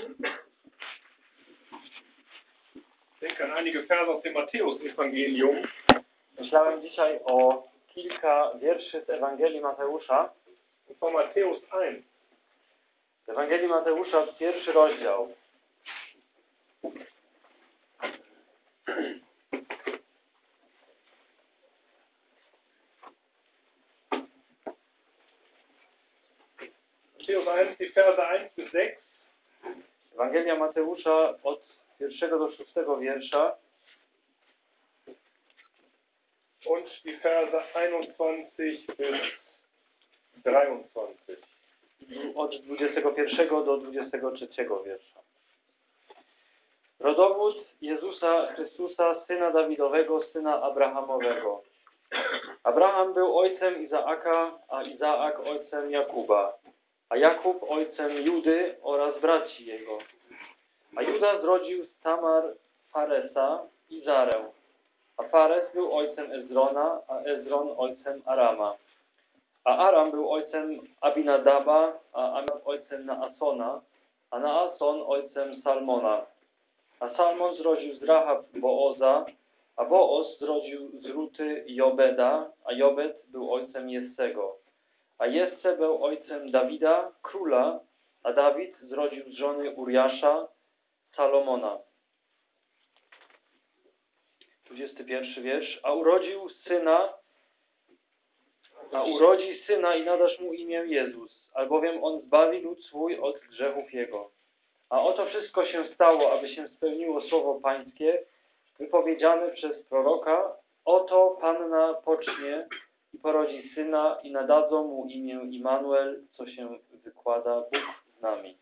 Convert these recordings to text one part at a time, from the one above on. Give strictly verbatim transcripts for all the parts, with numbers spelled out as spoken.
Ich denke an einige Verse aus dem Matthäus-Evangelium. Myślałem dzisiaj o kilka wierszy z Ewangelii Mateusza. Und zwar Matthäus eins. Z Ewangelii Mateusza, pierwszy rozdział. Matthäus eins, die Verse eins bis sechs. Ewangelia Mateusza od pierwszego do szóstego wiersza Und die Verse einundzwanzig bis dreiundzwanzig. od dwudziestego pierwszego do dwudziestego trzeciego wiersza. Rodowód Jezusa Chrystusa, syna Dawidowego, syna Abrahamowego. Abraham był ojcem Izaaka, a Izaak ojcem Jakuba, a Jakub ojcem Judy oraz braci jego. A Juda zrodził z Tamar Faresa i Zarę, a Fares był ojcem Ezrona, a Ezron ojcem Arama. A Aram był ojcem Abinadaba, a Aminadab ojcem Naasona, a Naason ojcem Salmona. A Salmon zrodził z Rahab Booza, a Booz zrodził z Ruty Jobeda, a Jobed był ojcem Jessego. A Jesse był ojcem Dawida, króla, a Dawid zrodził z żony Uriasza, Salomona. dwudziesty pierwszy wiersz. A urodził syna, a urodzi syna i nadasz mu imię Jezus, albowiem on zbawi lud swój od grzechów jego. A oto wszystko się stało, aby się spełniło słowo pańskie, wypowiedziane przez proroka. Oto Panna pocznie i porodzi syna i nadadzą mu imię Immanuel, co się wykłada Bóg z nami.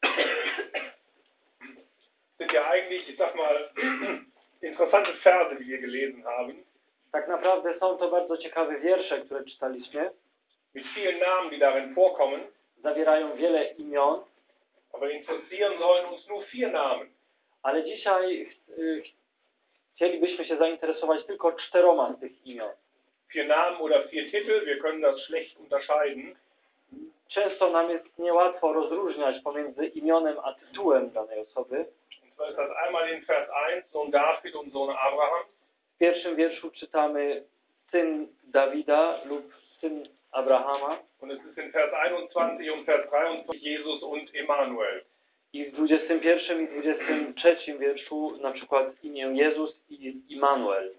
Sind ja eigentlich, ich sag mal, interessante Verse, die wir gelesen haben. Tak naprawdę są to bardzo ciekawe wiersze, które czytaliśmy. Mit vielen Namen, die darin vorkommen. Zawierają wiele imion. Aber interessieren sollen uns nur vier Namen. Ale dzisiaj ch chcielibyśmy się zainteresować tylko czteroma z tych imion. Vier Namen oder vier Titel, wir können das schlecht unterscheiden. Często nam jest niełatwo rozróżniać pomiędzy imionem a tytułem danej osoby. Und zwar ist das einmal in Vers eins, Sohn David und Sohn Abraham. W pierwszym wierszu czytamy syn Dawida lub syn Abrahama. Und es ist in Vers einundzwanzig und Vers dreiundzwanzig Jesus und Immanuel. I w dwudziestym pierwszym i dwudziestym trzecim wierszu na przykład imię Jezus i Immanuel.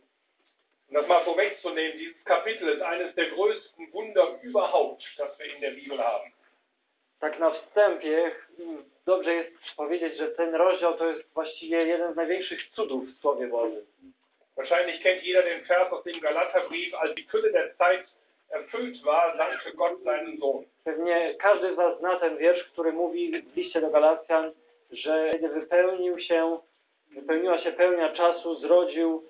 Um das mal vorwegzunehmen, dieses Kapitel ist eines der größten Wunder überhaupt, das wir in der Bibel haben. Tak na wstępie dobrze jest powiedzieć, że ten rozdział to jest właściwie jeden z największych cudów w Słowie Bożym. Wahrscheinlich kennt jeder den Vers aus dem Galaterbrief, als die Fülle der Zeit erfüllt war, sandte Gott seinen Sohn. Pewnie każdy z was zna ten wiersz, który mówi w liście do Galacjan, że kiedy wypełnił się, wypełniła się pełnia czasu, zrodził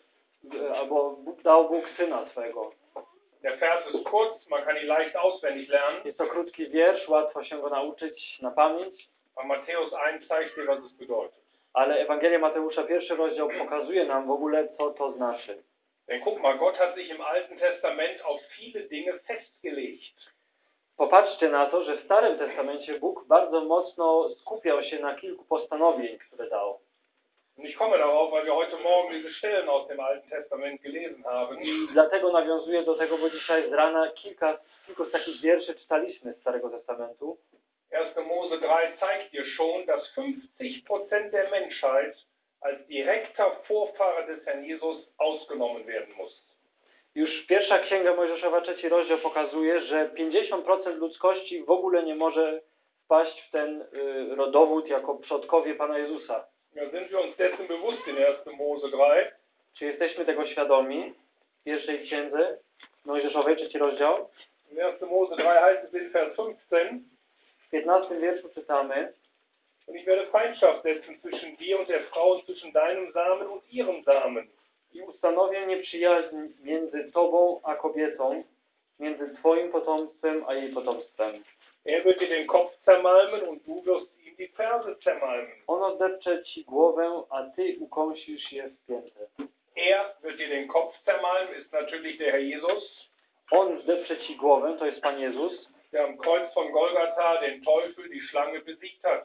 albo dał Bóg syna swego. Der Vers ist kurz, man kann ihn leicht auswendig lernen. Jest to krótki wiersz, łatwo się go nauczyć na pamięć. Aber Matthäus eins zeigt dir, was es bedeutet. Ale Ewangelia Mateusza, pierwszy rozdział, pokazuje nam w ogóle, co to znaczy. Denn guck mal, Gott hat sich im Alten Testament auf viele Dinge festgelegt. Popatrzcie na to, że w Starym Testamencie Bóg bardzo mocno skupiał się na kilku postanowień, które dał. Und ich komme darauf, weil wir heute Morgen diese Stellen aus dem Alten Testament gelesen haben. I dlatego nawiązuję do tego, bo dzisiaj z rana kilka, kilku z takich wierszy czytaliśmy z Starego Testamentu. erster Mose drei zeigt dir schon, dass fünfzig Prozent der Menschheit als direkter Vorfahre des Herrn Jesus ausgenommen werden muss. Już pierwsza księga Mojżeszowa, trzeci rozdział pokazuje, że pięćdziesiąt procent ludzkości w ogóle nie może wpaść w ten y, rodowód jako przodkowie Pana Jezusa. Ja, sind wir uns dessen bewusst in erster Mose drei? Czy jesteśmy tego świadomi? W pierwszej księdze Mojżeszowej, trzeci rozdział. In erster Mose drei heißt es in Vers fünfzehn. W piętnastym wierszu czytamy: Und ich werde Feindschaft setzen zwischen dir und der Frau und zwischen deinem Samen und ihrem Samen. I ustanowię nieprzyjaźń między tobą a kobietą, między twoim potomstwem a jej potomstwem. Er wird dir den Kopf zermalmen und du wirst ihm die Ferse zermalmen. On oddepcze ci głowę, a ty ukąsisz je w piętę. Er wird dir den Kopf zermalmen, ist natürlich der Herr Jesus. On zdepcze ci głowę, to jest Pan Jezus, Der am Kreuz von Golgatha den Teufel, die Schlange besiegt hat.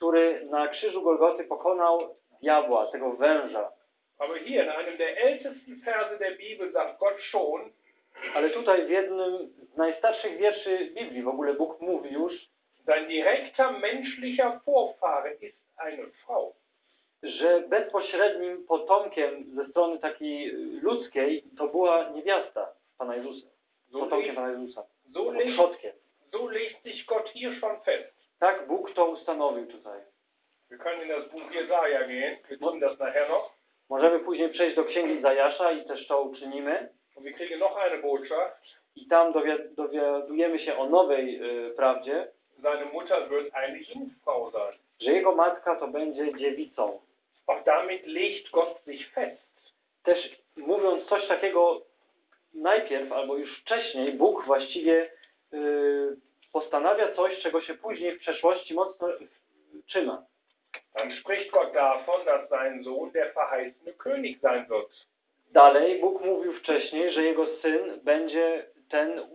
który na krzyżu Golgoty pokonał diabła, tego węża. Aber hier in einem der ältesten Verse der Bibel sagt Gott schon, Ale tutaj w jednym z najstarszych wierszy Biblii w ogóle Bóg mówi już, sein direkter menschlicher Vorfahre ist eine Frau. że bezpośrednim potomkiem ze strony takiej ludzkiej to była niewiasta Pana Jezusa. Potomkiem Pana Jezusa. So legt, Przodkiem. so legt sich Gott hier schon fest. Tak Bóg to ustanowił tutaj. Wir können in das Buch Jesaja gehen, wir tun das nachher noch. Możemy później przejść do Księgi Izajasza i też to uczynimy. Und wir kriegen noch eine Botschaft. I tam dowi- dowiadujemy się o nowej y, prawdzie, Seine Mutter wird eine Jungfrau sein. że jego matka to będzie dziewicą. Auch damit legt Gott sich fest. Też mówiąc coś takiego najpierw, albo już wcześniej, Bóg właściwie y, postanawia coś, czego się później w przeszłości mocno trzyma. Dann spricht Gott davon, dass sein Sohn der verheißene König sein wird. Dalej Bóg mówił wcześniej, że jego syn będzie ten y,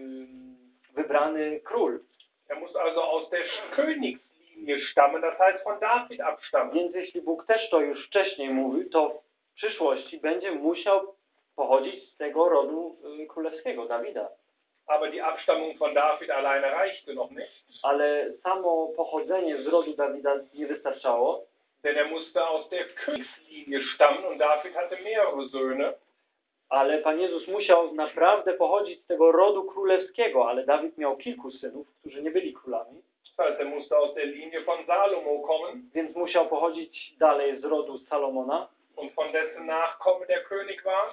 wybrany król. Er muss also aus der Königslinie stammen, das heißt von David abstammen. Więc jeśli Bóg też to już wcześniej mówił, to w przyszłości będzie musiał pochodzić z tego rodu y, królewskiego, Dawida. Aber die Abstammung von David alleine reichte noch nicht, Ale samo pochodzenie z rodu Dawida nie wystarczało, denn er musste aus der Königslinie stammen und David hatte mehrere Söhne. ale Pan Jezus musiał naprawdę pochodzić z tego rodu królewskiego, ale Dawid miał kilku synów, którzy nie byli królami, Das heißt, er musste aus der Linie von Salomo kommen więc musiał pochodzić dalej z rodu Salomona und von dessen Nachkommen der König war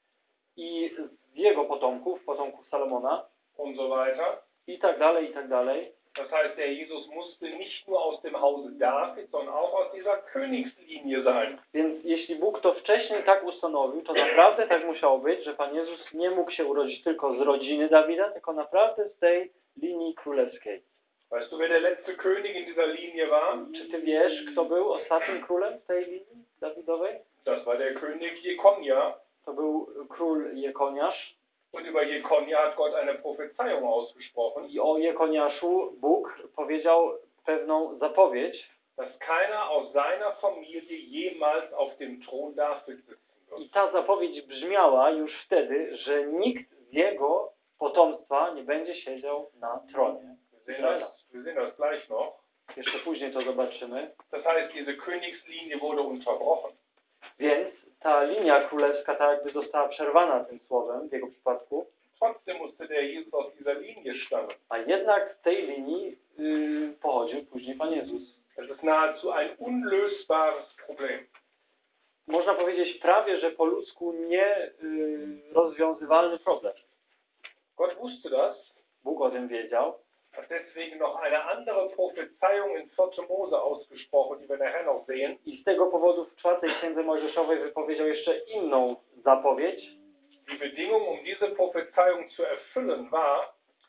i z jego potomków, potomków Salomona und so weiter. i tak dalej, i tak dalej. Das heißt, der Jesus musste nicht nur aus dem Hause David, sondern auch aus dieser Königslinie sein. Więc jeśli Bóg to wcześniej tak ustanowił, to naprawdę tak musiało być, że Pan Jezus nie mógł się urodzić tylko z rodziny Dawida, tylko naprawdę z tej linii królewskiej. Weißt du, wer der letzte König in dieser Linie war? Czy ty wiesz, kto był ostatnim królem w tej linii Dawidowej? Das war der König Jekonia. To był król Jekoniasz. Und über Jekonia hat Gott eine Prophezeiung ausgesprochen, I o Jekoniaszu Bóg powiedział pewną zapowiedź. dass keiner aus seiner Familie jemals auf dem Thron David sitzen wird. I ta zapowiedź brzmiała już wtedy, że nikt z jego potomstwa nie będzie siedział na tronie. Wir sehen das, wir sehen das gleich noch. Jeszcze później to zobaczymy. Das heißt, diese Königslinie wurde unterbrochen. Więc ta linia królewska tak jakby została przerwana tym słowem w jego przypadku, Trotzdem musste der Jesus aus dieser Linie stammen. a jednak z tej linii yy, pochodził później Pan Jezus. Das ist nahezu ein unlösbares Problem. Można powiedzieć prawie, że po ludzku nie yy, rozwiązywalny problem. Gott wusste das, Bóg o tym wiedział. hat deswegen noch eine andere Prophezeiung in vierten Mose ausgesprochen, die wir nachher noch sehen. I z tego powodu w czwartej księdze Mojżeszowej wypowiedział jeszcze inną zapowiedź. Die Bedingung, um diese Prophezeiung zu erfüllen, war,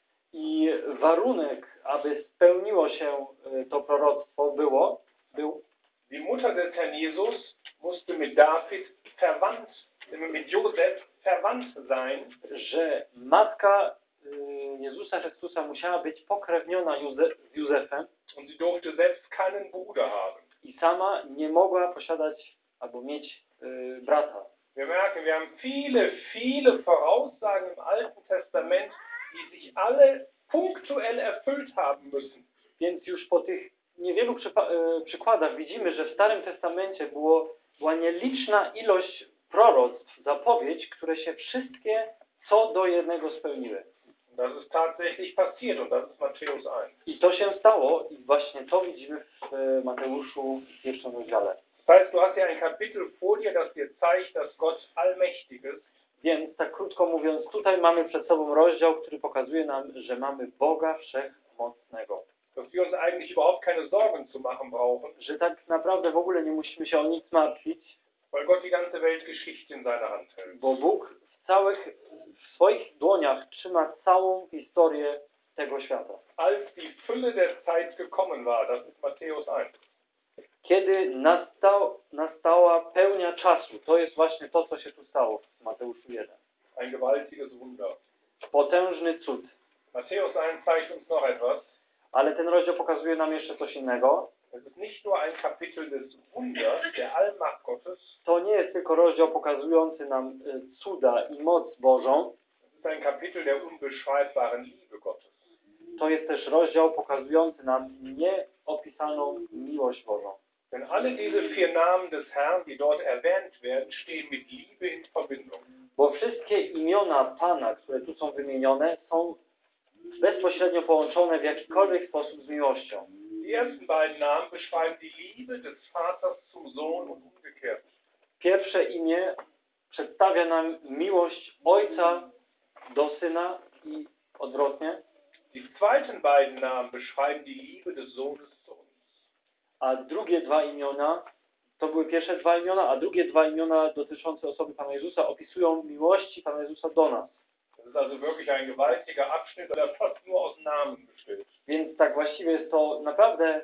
I warunek, aby spełniło się y, to proroctwo było, był, die Mutter des Herrn Jesus musste mit David verwandt, mit Josef verwandt sein, że matka y, Jezusa Chrystusa musiała być pokrewniona Józe- z Józefem und sie durfte selbst keinen Bruder haben. i sama nie mogła posiadać albo mieć y, brata. Wir merken, wir haben viele, viele Voraussagen im Alten Testament, die sich alle punktuell erfüllt haben müssen. Więc już po tych niewielu przypa- y, przykładach widzimy, że w Starym Testamencie było, była nieliczna ilość proroctw, zapowiedź, które się wszystkie co do jednego spełniły. Das ist tatsächlich passiert und das ist Matthäus eins. I to się stało i właśnie to widzimy w y, Mateuszu w pierwszym rozdziale. Das heißt, du hast hier ein Kapitel vor dir, das dir zeigt, dass Gott allmächtig ist. Więc tak krótko mówiąc, tutaj mamy przed sobą rozdział, który pokazuje nam, że mamy Boga Wszechmocnego. Dass wir uns eigentlich überhaupt keine Sorgen zu machen brauchen, Że tak naprawdę w ogóle nie musimy się o nic martwić, weil Gott die ganze Weltgeschichte in seiner Hand hält. bo Bóg w całych, w swoich dłoniach trzyma całą historię tego świata. Als die Fülle der Zeit gekommen war, das ist Matthäus eins. Kiedy nastał, nastała pełnia czasu, to jest właśnie to, co się tu stało w Mateuszu jeden. Ein gewaltiges Wunder. Potężny cud. Matthäus eins zeigt uns noch etwas. Ale ten rozdział pokazuje nam jeszcze coś innego. Es ist nicht nur ein Kapitel des Wunders, der Allmacht Gottes, To nie jest tylko rozdział pokazujący nam y, cuda i moc Bożą. es ist ein Kapitel der unbeschreibbaren Liebe Gottes. To jest też rozdział pokazujący nam nieopisaną miłość Bożą. Denn alle diese vier Namen des Herrn, die dort erwähnt werden, stehen mit Liebe in Verbindung. Bo wszystkie imiona Pana, które tu są wymienione, są bezpośrednio połączone w jakikolwiek sposób z miłością. Die ersten beiden Namen beschreiben die Liebe des Vaters zum Sohn und umgekehrt. Pierwsze imię przedstawia nam miłość Ojca do Syna i odwrotnie, Die zweiten beiden Namen beschreiben die Liebe des Sohnes zu uns. a drugie dwa imiona, to były pierwsze dwa imiona, a drugie dwa imiona dotyczące osoby Pana Jezusa opisują miłości Pana Jezusa do nas. Das ist also wirklich ein gewaltiger Abschnitt, der fast nur aus Namen besteht. Więc tak właściwie jest to naprawdę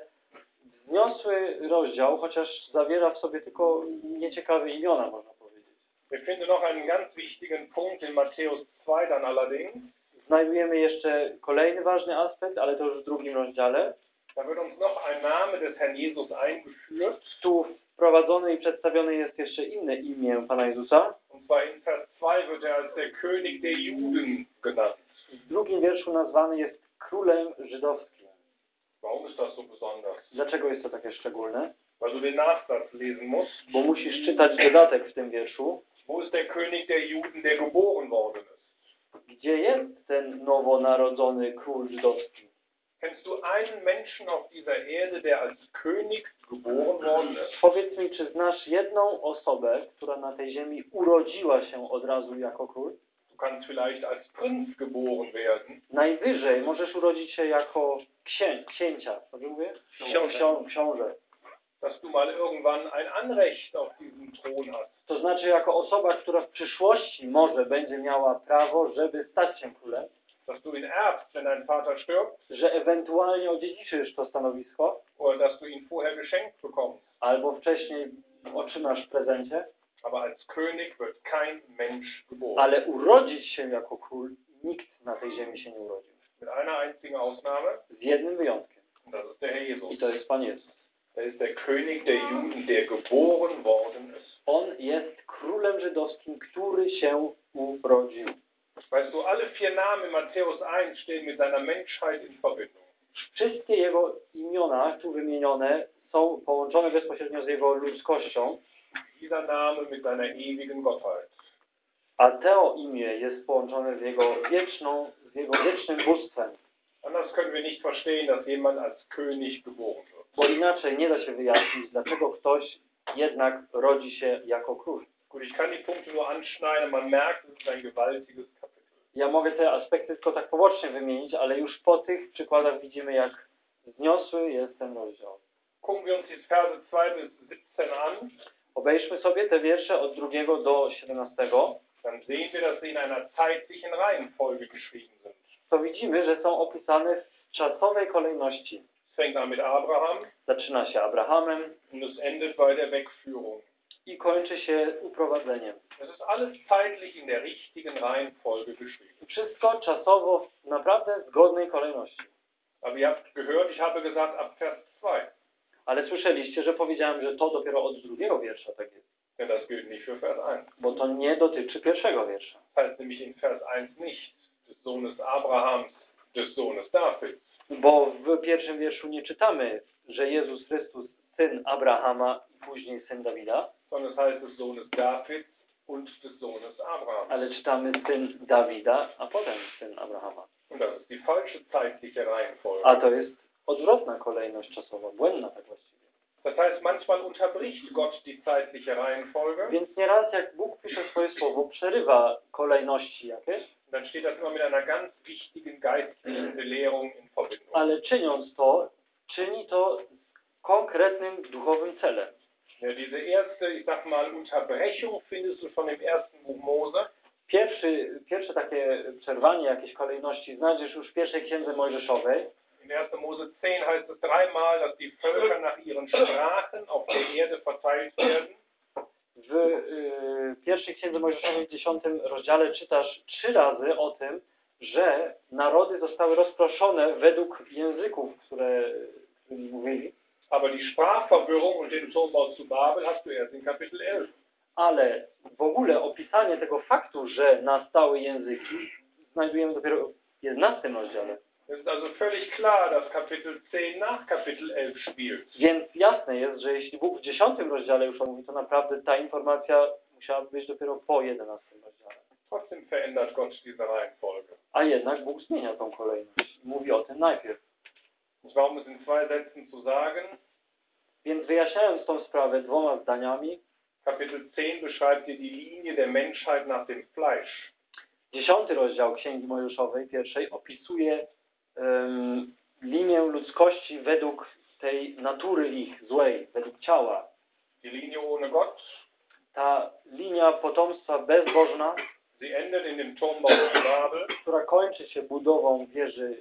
wzniosły rozdział, chociaż zawiera w sobie tylko nieciekawe imiona, można powiedzieć. Wir finden noch einen ganz wichtigen Punkt in Matthäus zwei dann allerdings. Znajdujemy jeszcze kolejny ważny aspekt, ale to już w drugim rozdziale. Da wird uns noch ein Name des Herrn Jesus eingeführt. Tu wprowadzone i przedstawione jest jeszcze inne imię Pana Jezusa. Und zwar in Vers zwei wird er als der König der Juden genannt. W drugim wierszu nazwany jest królem żydowskim. Warum ist das so besonders? Dlaczego jest to takie szczególne? Weil du den Nachsatz lesen musst. Bo musisz czytać dodatek w tym wierszu. Wo ist der König der Juden, der geboren worden ist? Gdzie jest ten nowonarodzony król żydowski? Kennst du einen Menschen auf dieser Erde, der als König geboren worden ist? Powiedz mi, czy znasz jedną osobę, która na tej ziemi urodziła się od razu jako król? Du kannst vielleicht als Prinz geboren werden. Najwyżej możesz urodzić się jako księ, księcia, dobrze mówię? Książę. Ksią, książę. Dass du mal irgendwann ein Anrecht auf diesen Thron hast. To znaczy jako osoba, która w przyszłości może będzie miała prawo, żeby stać się królem, Dass du ihn erbst, wenn dein Vater stirbt, że ewentualnie odziedziczysz to stanowisko, oder dass du ihn vorher geschenkt bekommst. albo wcześniej otrzymasz w prezencie, Aber als König wird kein Mensch geboren. ale urodzić się jako król nikt na tej ziemi się nie urodził. Mit einer einzigen Ausnahme, Z jednym wyjątkiem. und das ist der Herr Jesus. I to jest Pan Jezus. Er ist der König der Juden, der geboren worden ist. On jest królem żydowskim, który się urodził. Weißt du, alle vier Namen Matthäus eins stehen mit seiner Menschheit in Verbindung. Wszystkie jego imiona tu wymienione są połączone bezpośrednio z jego ludzkością, Dieser Name mit seiner ewigen Gottheit. a to imię jest połączone z jego wieczną, z jego wiecznym bóstwem. Anders können wir nicht verstehen, dass jemand als König geboren wird. Bo inaczej nie da się wyjaśnić, dlaczego ktoś jednak rodzi się jako król. Gut, ich kann die Punkte nur anschneiden, man merkt, es ist ein gewaltiges Kapitel. Ja mogę te aspekty tylko tak pobocznie wymienić, ale już po tych przykładach widzimy, jak wzniosły jest ten rozdział. Gucken wir uns die Verse zwei bis siebzehn an, Obejrzmy sobie te wiersze od drugiego do siedemnastego. dann sehen wir, dass sie in einer zeitlichen Reihenfolge geschrieben sind. To widzimy, że są opisane w czasowej kolejności. Es fängt an mit Abraham Zaczyna się Abrahamem und es endet bei der Wegführung. i kończy się uprowadzeniem. Es ist alles zeitlich in der richtigen Reihenfolge geschrieben. Wszystko czasowo w naprawdę zgodnej kolejności. Aber ihr habt gehört, ich habe gesagt, ab Vers zwei. Ale słyszeliście, że powiedziałem, że to dopiero od drugiego wiersza tak jest. Denn das gilt nicht für Vers eins. Bo to nie dotyczy pierwszego wiersza. Das heißt nämlich in Vers eins nicht des Sohnes Abrahams, des Sohnes Davids. Bo w pierwszym wierszu nie czytamy, że Jezus Chrystus, syn Abrahama i później syn Dawida, sondern es heißt des Sohnes Davids und des Sohnes Abrahams. ale czytamy syn Dawida, a potem syn Abrahama. Und das ist die falsche zeitliche Reihenfolge. A to jest odwrotna kolejność czasowa, błędna tak właściwie. Das heißt, manchmal unterbricht Gott die zeitliche Reihenfolge. Więc nieraz jak Bóg pisze swoje słowo, przerywa kolejności jakieś, Und dann steht das immer mit einer ganz wichtigen geistlichen Belehrung in Verbindung. ale czyniąc to, czyni to z konkretnym duchowym celem. Ja, diese erste, ich sag mal, Unterbrechung findest du schon im ersten Buch Mose. Pierwszy, pierwsze takie przerwanie jakiejś kolejności znajdziesz już w pierwszej księdze Mojżeszowej. In erster Mose zehn heißt es dreimal, dass die Völker nach ihren Sprachen auf der Erde verteilt werden. W y, pierwszej księdze Mojżeszowej w dziesiątym rozdziale czytasz trzy razy o tym, że narody zostały rozproszone według języków, które którymi mówili, Aber die Sprachverwirrung und den Turmbau zu Babel hast du erst in Kapitel elf. ale w ogóle opisanie tego faktu, że nastały języki, znajdujemy dopiero w jedenastym rozdziale. Es ist also völlig klar, dass Kapitel zehn nach Kapitel elf spielt. Więc jasne jest, że jeśli Bóg w dziesiątym rozdziale już o mówi, to naprawdę ta informacja musiała być dopiero po jedenastym rozdziale. Trotzdem verändert Gott diese Reihenfolge. A jednak Bóg zmienia tą kolejność. Mówi o tym najpierw. Ich war, um es in zwei Sätzen zu sagen, Więc wyjaśniając tą sprawę dwoma zdaniami, Kapitel zehn beschreibt dir die Linie der Menschheit nach dem Fleisch. dziesiąty rozdział Księgi Mojżeszowej, pierwszej, opisuje um, linię ludzkości według tej natury ich złej, według ciała. Die Linie ohne Gott, Ta linia potomstwa bezbożna, sie endet in dem Turmbau zu Babel. która kończy się budową wieży y,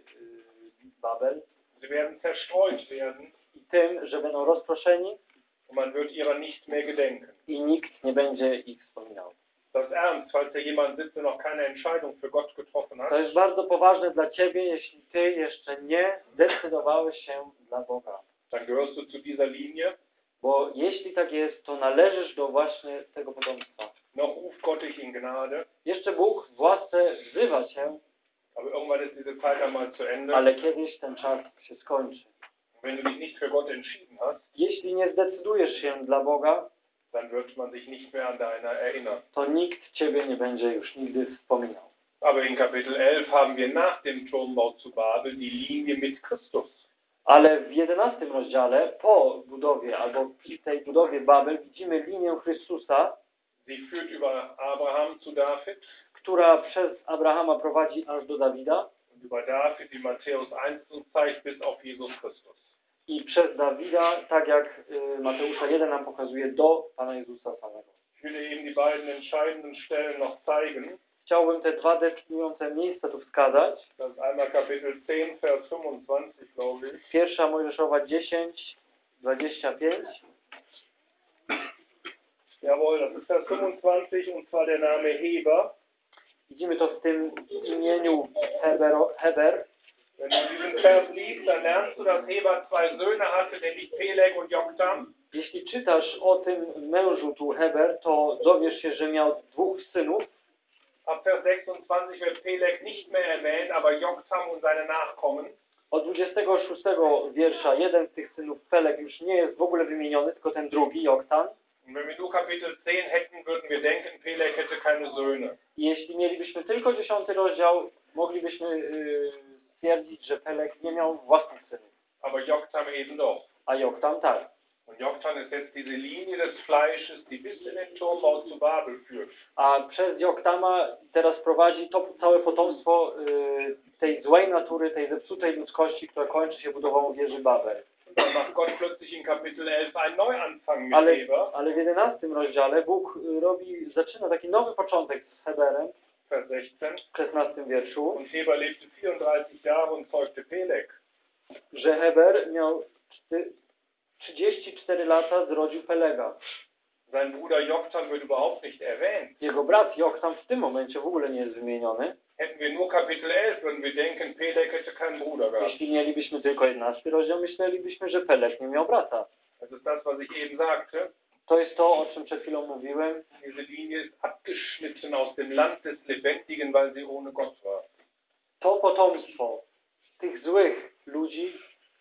Babel Sie werden zerstreut werden i tym, że będą rozproszeni und man wird ihrer nicht mehr gedenken. i nikt nie będzie ich wspominał. Das ist ernst, falls hier jemand sitzt, der noch keine Entscheidung für Gott getroffen hat. To jest bardzo poważne dla Ciebie, jeśli Ty jeszcze nie zdecydowałeś się dla Boga. Dann gehörst du zu dieser Linie. Bo jeśli tak jest, to należysz do właśnie tego potomstwa. Noch ruft Gott dich in Gnade, Jeszcze Bóg w łasce wzywa Cię, aber irgendwann ist diese Zeit einmal zu Ende. ale kiedyś ten czas się skończy. Wenn du dich nicht für Gott entschieden hast, Jeśli nie zdecydujesz się dla Boga, dann wird man sich nicht mehr an deiner erinnern. to nikt Ciebie nie będzie już nigdy wspominał. Aber in Kapitel elf haben wir nach dem Turmbau zu Babel die Linie mit Christus. Ale w jedenastym rozdziale, po budowie, albo przy tej budowie Babel, widzimy linię Chrystusa, Sie führt über Abraham zu David która przez Abrahama prowadzi aż do Dawida und über David, wie Matthäus eins uns zeigt, bis auf Jesus Christus. i przez Dawida, tak jak y, Mateusza jeden nam pokazuje, do Pana Jezusa samego. Ich will dir eben die beiden entscheidenden Stellen noch zeigen. Chciałbym te dwa decydujące miejsca tu wskazać. Das ist einmal Kapitel zehn, Vers fünfundzwanzig, glaube ich. Pierwsza Mojżeszowa dziesięć, dwadzieścia pięć. Jawohl, das ist Vers fünfundzwanzig und zwar der Name Heber. Widzimy to w tym imieniu Heber. Heber. Wenn du diesen Vers liest, dann lernst du, dass Heber zwei Söhne hatte, nämlich Peleg und Joktan. Jeśli czytasz o tym mężu tu Heber, to dowiesz się, że miał dwóch synów. Ab Vers sechsundzwanzig wird Peleg nicht mehr erwähnt, aber Joktan und seine Nachkommen. Od dwudziestego szóstego wiersza jeden z tych synów Peleg już nie jest w ogóle wymieniony, tylko ten drugi, Joktan. Und wenn wir nur Kapitel zehn hätten, würden wir denken, Peleg hätte keine Söhne. I jeśli mielibyśmy tylko dziesiąty rozdział, moglibyśmy yy, stwierdzić, że Peleg nie miał własnych synów, Aber Joktan eben doch. a Joktan tak. Und Joktan ist jetzt diese Linie des Fleisches, die bis in den Turmbau zu Babel führt. A przez Joktama teraz prowadzi to całe potomstwo yy, tej złej natury, tej zepsutej ludzkości, która kończy się budową wieży Babel. Dann macht Gott plötzlich in Kapitel elf einen Neuanfang mit Ale, Heber. ale w jedenastym rozdziale Bóg y, robi, zaczyna taki nowy początek z Heberem Vers sechzehn. w szesnastym wierszu, Und Heber lebte vierunddreißig Jahre und zeugte Peleg. że Heber miał czty, trzydzieści cztery lata, zrodził Pelega. Sein Bruder Joktan wird überhaupt nicht erwähnt. Jego brat Joktan w tym momencie w ogóle nie jest wymieniony. Hätten wir nur Kapitel elf, würden wir denken, Peleg hätte keinen Bruder gehabt. Jeśli mielibyśmy tylko jedenasty rozdział, myślelibyśmy, że Peleg nie miał brata. Das ist das, was ich eben sagte. To jest to, o czym przed chwilą mówiłem. Diese Linie ist abgeschnitten aus dem Land des Lebendigen, weil sie ohne Gott war. To potomstwo tych złych ludzi,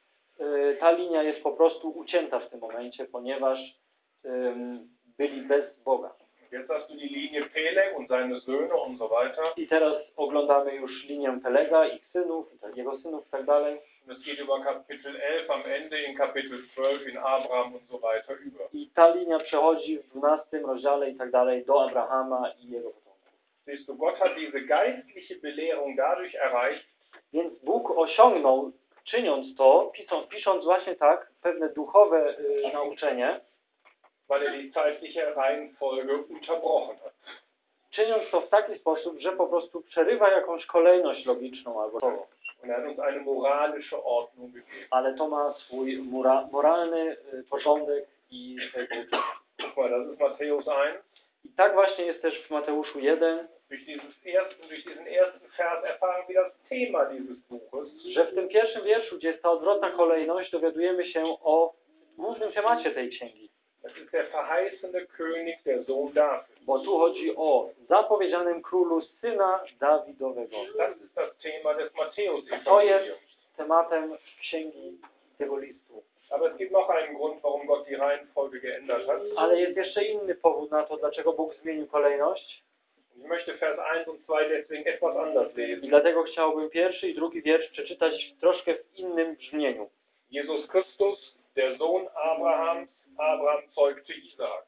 yy, ta linia jest po prostu ucięta w tym momencie, ponieważ yy, byli bez Boga. Jetzt hast du die Linie Peleg und seine Söhne und so weiter. I teraz oglądamy już linię Pelega, ich synów, i tak, jego synów i tak dalej. Und es geht über Kapitel elf am Ende in Kapitel zwölf in Abraham und so weiter über. I ta linia przechodzi w dwunastym rozdziale i tak dalej do Abrahama i jego potomków. Siehst du, Gott hat diese geistliche Belehrung dadurch erreicht, Więc Bóg osiągnął, czyniąc to, pisząc, pisząc właśnie tak, pewne duchowe y, nauczenie, weil er die zeitliche Reihenfolge unterbrochen hat. czyniąc to w taki sposób, że po prostu przerywa jakąś kolejność logiczną albo to. Und er hat uns eine moralische Ordnung gegeben. Ale to ma swój mora, moralny y, porządek i swoje pouczenie. Guck mal, das ist Matthäus eins. I tak właśnie jest też w Mateuszu jeden, Durch, dieses ersten, durch diesen ersten Vers erfahren wir das Thema dieses Buches. że w tym pierwszym wierszu, gdzie jest ta odwrotna kolejność, dowiadujemy się o głównym temacie tej księgi. Das ist der verheißene König, der Sohn David. Bo tu chodzi o zapowiedzianym królu, syna Dawidowego. Das ist das Thema des To Matthäus-Evangeliums. jest tematem księgi tego listu. Aber es gibt noch einen Grund, warum Gott die Reihenfolge geändert hat. Ale jest jeszcze inny powód na to, dlaczego Bóg zmienił kolejność. Ich möchte Vers eins und zwei deswegen etwas anders I lesen. dlatego chciałbym pierwszy i drugi wiersz przeczytać troszkę w innym brzmieniu. Jesus Christus, der Sohn Abrahams, Abraham zeugte Isaak.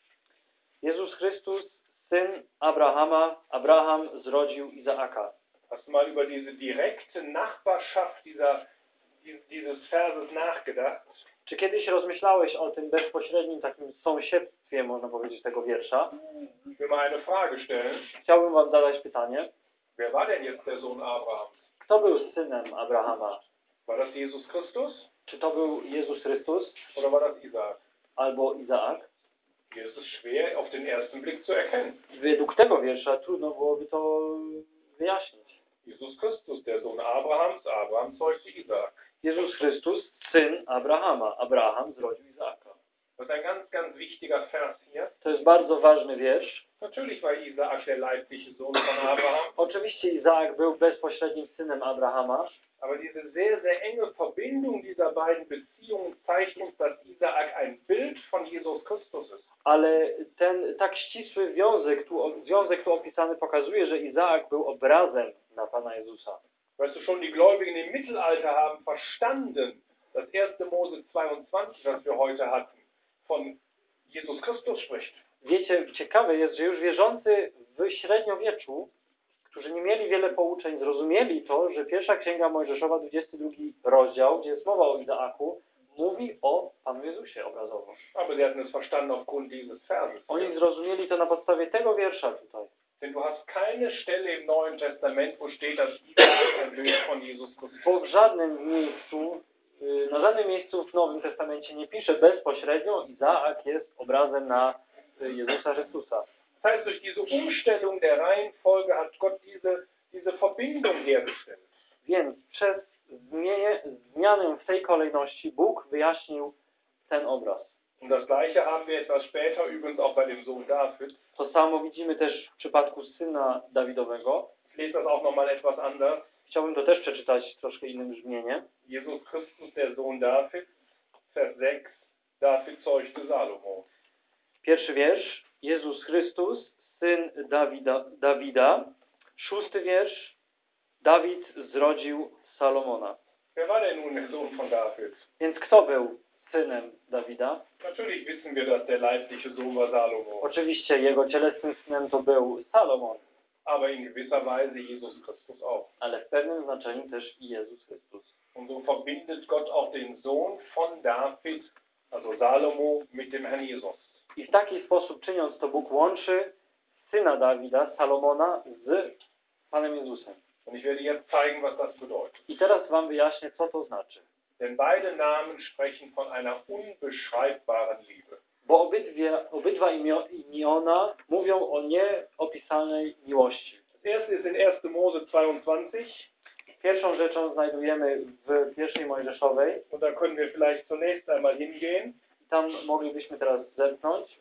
Jezus Chrystus, syn Abrahama, Abraham zrodził Izaaka. Hast du mal über diese direkte Nachbarschaft dieser, dieses Verses nachgedacht? Czy kiedyś rozmyślałeś o tym bezpośrednim takim sąsiedztwie, można powiedzieć, tego wiersza? Ich will mal eine Frage stellen. Chciałbym wam zadać pytanie. Wer war denn jetzt der Sohn Abrahams? Kto był synem Abrahama? War das Jesus Christus Czy to był Jezus Chrystus oder war das Isaak? albo Izaak? Hier ist es schwer auf den ersten Blick zu erkennen. Według tego wiersza trudno byłoby to wyjaśnić. Jesus Christus, der Sohn Abrahams, Abraham zeugte Isaak. Jezus Chrystus, syn Abrahama. Abraham zrodził Izaaka. Das ist ein ganz, ganz wichtiger Vers hier. To jest bardzo ważny wiersz. Natürlich war Isaak der leibliche Sohn von Abraham, Oczywiście Izaak był bezpośrednim synem Abrahama, aber diese sehr, sehr enge Verbindung dieser beiden Beziehungen zeigt uns, dass Isaak ein Bild von Jesus Christus ist. ale ten tak ścisły związek tu, związek tu opisany pokazuje, że Izaak był obrazem na Pana Jezusa. Weißt du, schon die Gläubigen im Mittelalter haben verstanden, dass erster Mose zweiundzwanzig, das wir heute hatten, von Jesus Christus spricht. Wiecie, ciekawe jest, że już wierzący w średniowieczu, którzy nie mieli wiele pouczeń, zrozumieli to, że pierwsza księga Mojżeszowa, dwudziesty drugi rozdział, gdzie jest mowa o Izaaku, mówi o Panu Jezusie obrazowo. Aber sie hatten es verstanden aufgrund dieses Verses. Oni zrozumieli to na podstawie tego wiersza tutaj. Denn du hast keine Stelle im Neuen Testament, wo steht, dass Isaak ein Bild von Jesus Christus ist. Bo w żadnym miejscu, y, na żadnym miejscu w Nowym Testamencie nie pisze bezpośrednio, Izaak jest obrazem na y, Jezusa Chrystusa. Das heißt, durch diese Umstellung der Reihenfolge hat Gott diese, diese Verbindung hergestellt. Więc przez zmienię, zmianę w tej kolejności Bóg wyjaśnił ten obraz. Und das Gleiche haben wir etwas später übrigens auch bei dem Sohn David. To samo widzimy też w przypadku syna Dawidowego. Ich lese das auch nochmal etwas anders. Chciałbym to też przeczytać w troszkę innym brzmienie. Jesus Christus, der Sohn David, Vers sechs, David zeugte Salomo. Pierwszy wiersz. Jezus Chrystus, syn Dawida, Dawida. Szósty wiersz. Dawid zrodził Salomona. Wer war denn nun der Sohn von David? Więc kto był synem Dawida? Natürlich wissen wir, dass der leibliche Sohn war Salomo. Oczywiście jego cielesnym synem to był Salomon, Aber in gewisser Weise Jesus Christus auch. ale w pewnym znaczeniu też i Jezus Chrystus. Und so verbindet Gott auch den Sohn von David, also Salomo, mit dem Herrn Jesus. I w taki sposób czyniąc to Bóg łączy syna Dawida, Salomona z Panem Jezusem. Und ich werde jetzt zeigen, was das bedeutet. I teraz wam wyjaśnię, co to znaczy. Denn beide Namen sprechen von einer unbeschreibbaren Liebe. Bo obydwie, obydwa imio, imiona mówią o nieopisanej miłości. Das erste ist in erster Mose zweiundzwanzig. Pierwszą rzeczą znajdujemy w pierwszej Mojżeszowej. Und da können wir vielleicht zunächst einmal hingehen. I tam moglibyśmy teraz zerknąć.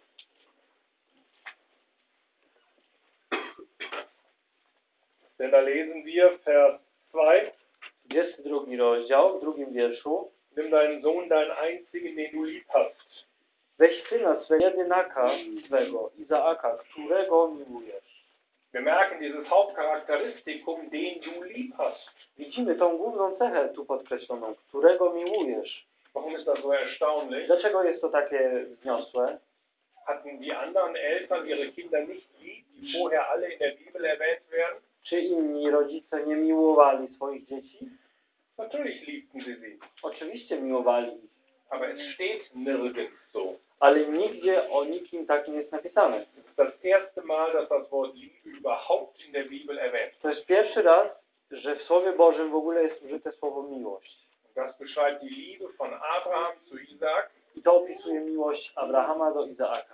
Denn da lesen wir Vers zwei. dwudziesty drugi rozdział, w drugim wierszu. Nimm deinen Sohn, deinen einzigen, den du lieb hast. Weź syna swego, jedynaka swego, Izaaka, którego miłujesz. Wir merken dieses Hauptcharakteristikum, den du lieb hast. Widzimy tą główną cechę tu podkreśloną, którego miłujesz. Warum ist das so erstaunlich? Dlaczego jest to takie wzniosłe? Hatten die anderen Eltern ihre Kinder nicht lieb, die vorher alle in der Bibel erwähnt werden? Czy inni rodzice nie miłowali swoich dzieci? Natürlich liebten sie sie. Oczywiście miłowali ich, Aber es steht nirgends so. ale nigdzie o nikim takim jest napisane. Es ist das erste Mal, dass das Wort Liebe überhaupt in der Bibel erwähnt To jest pierwszy raz, że w Słowie Bożym w ogóle jest użyte słowo miłość. wird. Das beschreibt die Liebe von Abraham zu Isaak, I to opisuje miłość Abrahama do Izaaka.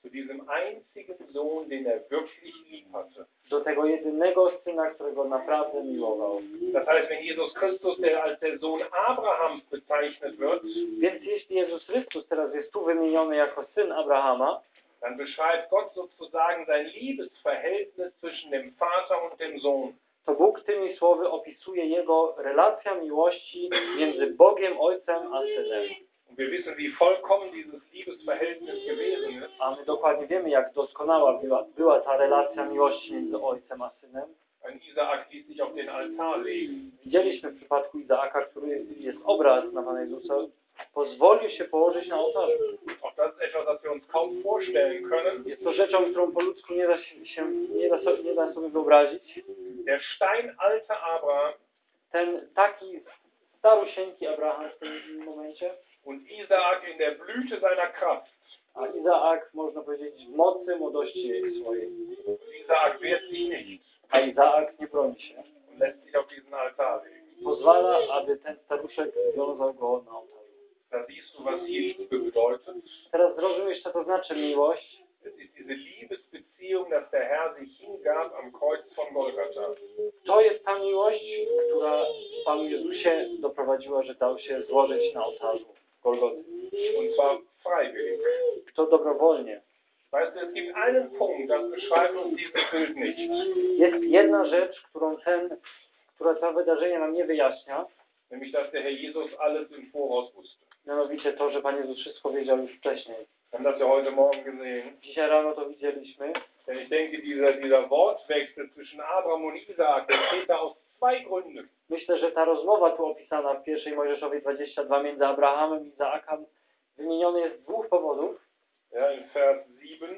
zu diesem einzigen Sohn, den er wirklich lieb hatte. do tego jedynego Syna, którego naprawdę miłował. Das heißt, wenn Jesus Christus, der als der Sohn Abrahams bezeichnet wird, Więc jeśli Jezus Chrystus teraz jest tu wymieniony jako Syn Abrahama, dann beschreibt Gott sozusagen sein Liebesverhältnis zwischen dem Vater und dem Sohn. to Bóg tymi słowy opisuje Jego relacja miłości między Bogiem Ojcem a Synem. Und wir wissen, wie vollkommen dieses Liebesverhältnis gewesen ist. A my dokładnie wiemy, jak doskonała była, była ta relacja miłości między Ojcem a Synem. Ein Isaak ließ sich auf den Altar legen. Widzieliśmy w przypadku Izaaka, który jest obraz na Pana Jezusa, pozwolił się położyć na ołtarzu. Auch das ist etwas, das wir uns kaum vorstellen können. Jest to rzeczą, którą po ludzku nie da się, się nie, da sobie, nie da sobie wyobrazić. Der steinalter Abraham Ten taki starusieńki Abraham w tym momencie, und Isaak in der Blüte seiner Kraft. a Izaak, można powiedzieć, w mocy młodości jej swojej. Isaak wehrt sich nicht A Izaak nie broni się. und lässt sich auf diesen Altar legen. Pozwala, aby ten staruszek wiązał go na ołtarzu. Da siehst du, was hier Liebe bedeutet. Teraz zrozumiesz, co to znaczy miłość. Es ist diese Liebesbeziehung, dass der Herr sich hingab am Kreuz von Golgatha. To jest ta miłość, która Panu Jezusie doprowadziła, że dał się złożyć na ołtarzu Golgoty. Und zwar freiwillig. To dobrowolnie. Weißt du, es gibt einen Punkt, das beschreibt uns dieses Bild nicht. Jest jedna rzecz, którą ten, która to wydarzenie nam nie wyjaśnia, Nämlich, dass der Herr Jesus alles im Voraus wusste. mianowicie to, że Pan Jezus wszystko wiedział już wcześniej. Wir haben das ja heute Morgen gesehen. Dzisiaj rano to widzieliśmy. Denn ich denke, dieser, dieser Wortwechsel zwischen Abraham und Isaak, der steht da aus zwei Gründen. Myślę, że ta rozmowa tu opisana w pierwszej Mojżeszowej dwadzieścia dwa między Abrahamem i Izaakiem wymieniony jest z dwóch powodów. Ja, in Vers sieben,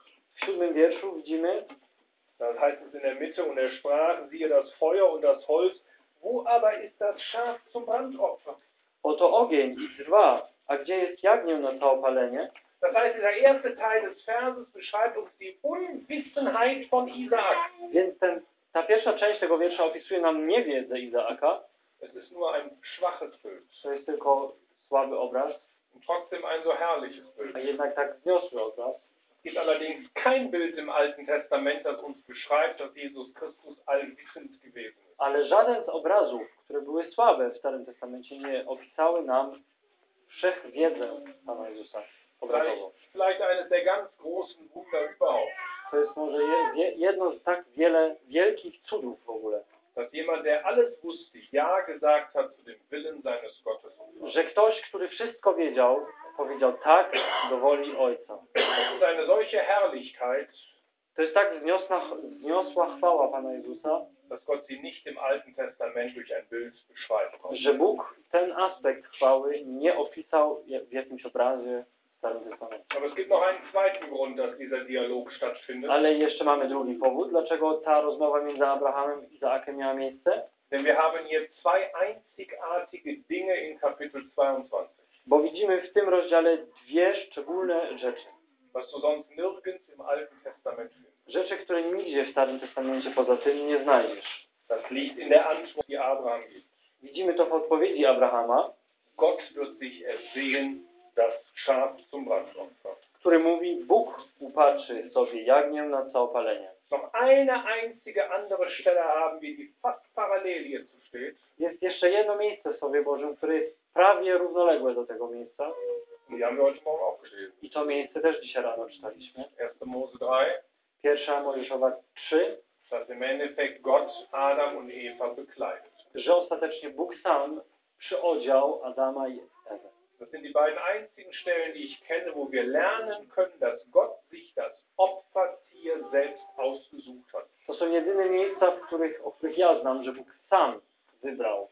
W siódmym wierszu widzimy, da heißt es in der Mitte, und er sprach, siehe das Feuer und das Holz, wo aber ist das Schaf zum Brandopfer? oto ogień i drwa, a gdzie jest jagnię na całopalenie? Das heißt, dieser erste Teil des Verses beschreibt uns die Unwissenheit von Isaak. Więc ten, ta pierwsza część tego wiersza opisuje nam niewiedzę Izaaka. Es ist nur ein schwaches Bild To jest tylko słaby obraz, und trotzdem ein so herrliches Bild. a jednak tak wzniosły obraz. Es gibt allerdings kein Bild im Alten Testament, das uns beschreibt, dass Jesus Christus allwissend gewesen ist. Ale żaden z obrazów, które były słabe w Starym Testamencie, nie opisały nam wszechwiedzę Pana Jezusa obrazowo. Vielleicht, vielleicht eines der ganz großen Wunder überhaupt, To jest może je, je, jedno z tak wiele wielkich cudów w ogóle, dass jemand, der alles wusste, Ja gesagt hat zu dem Willen seines Gottes. że ktoś, który wszystko wiedział, powiedział tak do woli Ojca. Das ist eine solche Herrlichkeit, To jest tak wzniosła, wzniosła chwała Pana Jezusa, dass Gott sie nicht im Alten Testament durch ein Bild beschreiben konnte. że Bóg ten aspekt chwały nie opisał w jakimś obrazie w Starym Testamencie. Aber es gibt noch einen zweiten Grund, dass dieser Dialog stattfindet. Ale jeszcze mamy drugi powód, dlaczego ta rozmowa między Abrahamem i Izaakiem miała miejsce. Denn wir haben hier zwei einzigartige Dinge in Kapitel zweiundzwanzig, Bo widzimy w tym rozdziale dwie szczególne rzeczy. was du sonst nirgends im Alten Testament findest. Rzeczy, które nigdzie w Starym Testamencie poza tym nie znajdziesz. Das liegt in der Antwort, die Abraham gibt. Widzimy to w odpowiedzi Abrahama, Gott wird sich ersehen, das Schaf zum Brandopfer. który mówi, Bóg upatrzy sobie jagnię na całopalenie. Noch eine einzige andere Stelle haben wir, die fast parallel hierzu steht. Jest jeszcze jedno miejsce w Słowie Bożym, które jest prawie równoległe do tego miejsca. Und die haben wir heute Morgen auch gelesen. I to miejsce też dzisiaj rano czytaliśmy. erster Mose drei, Pierwsza Mojżeszowa trzy, dass im Endeffekt Gott Adam und Eva bekleidet. że ostatecznie Bóg sam przyodział Adama i Ewę. Das sind die beiden einzigen Stellen, die ich kenne, wo wir lernen können, dass Gott sich das Opfertier selbst ausgesucht hat. To są jedyne miejsca, w których, o których ja znam, że Bóg sam wybrał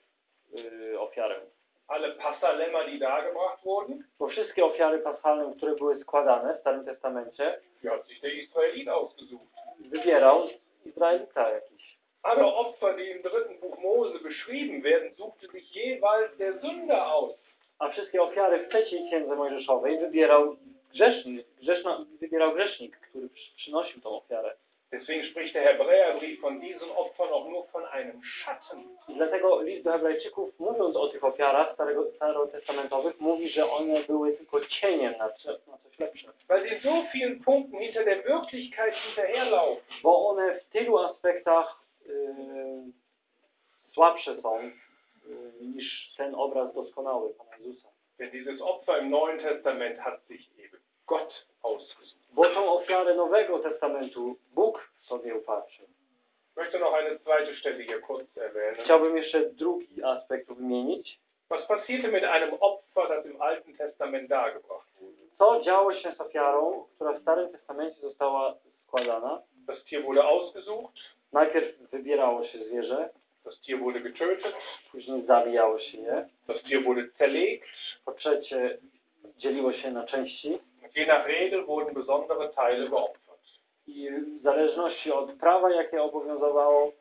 yy, ofiarę. Alle Passalämmer, die dargebracht wurden, Bo wszystkie ofiary paschalne, które były składane w Starym Testamencie, die hat sich der Israelit ausgesucht. wybierał Izraelita jakiś. Alle Opfer, die im dritten Buch Mose beschrieben werden, suchte sich jeweils der Sünder aus. A wszystkie ofiary w trzeciej księdze Mojżeszowej wybierał grzesznik, grzeszna, wybierał grzesznik, który przy, przynosił tą ofiarę. Deswegen spricht der Hebräerbrief von diesen Opfern auch nur von einem Schatten. I dlatego list do Hebrajczyków, mówiąc o tych ofiarach starego, starotestamentowych, mówi, że one były tylko cieniem na, na coś lepsze. Weil sie in so vielen Punkten hinter der Wirklichkeit hinterherlaufen. Bo one w tylu aspektach yy, słabsze są yy, niż ten obraz doskonały Pana Jezusa. Denn dieses Opfer im Neuen Testament hat sich eben Gott ausgesucht. Bo tą ofiarę Nowego Testamentu Bóg sobie upatrzył. Ich möchte noch eine zweite Stelle hier kurz erwähnen. Chciałbym jeszcze drugi aspekt wymienić. Was passierte mit einem Opfer, das im Alten Testament dargebracht wurde? Co działo się z ofiarą, która w Starym Testamencie została składana? Das Tier wurde ausgesucht, Najpierw wybierało się zwierzę, das Tier wurde getötet, później zabijało się je, das Tier wurde zerlegt po trzecie dzieliło się na części und je nach Regel wurden besondere Teile geopfert. i w zależności od prawa, jakie obowiązywało,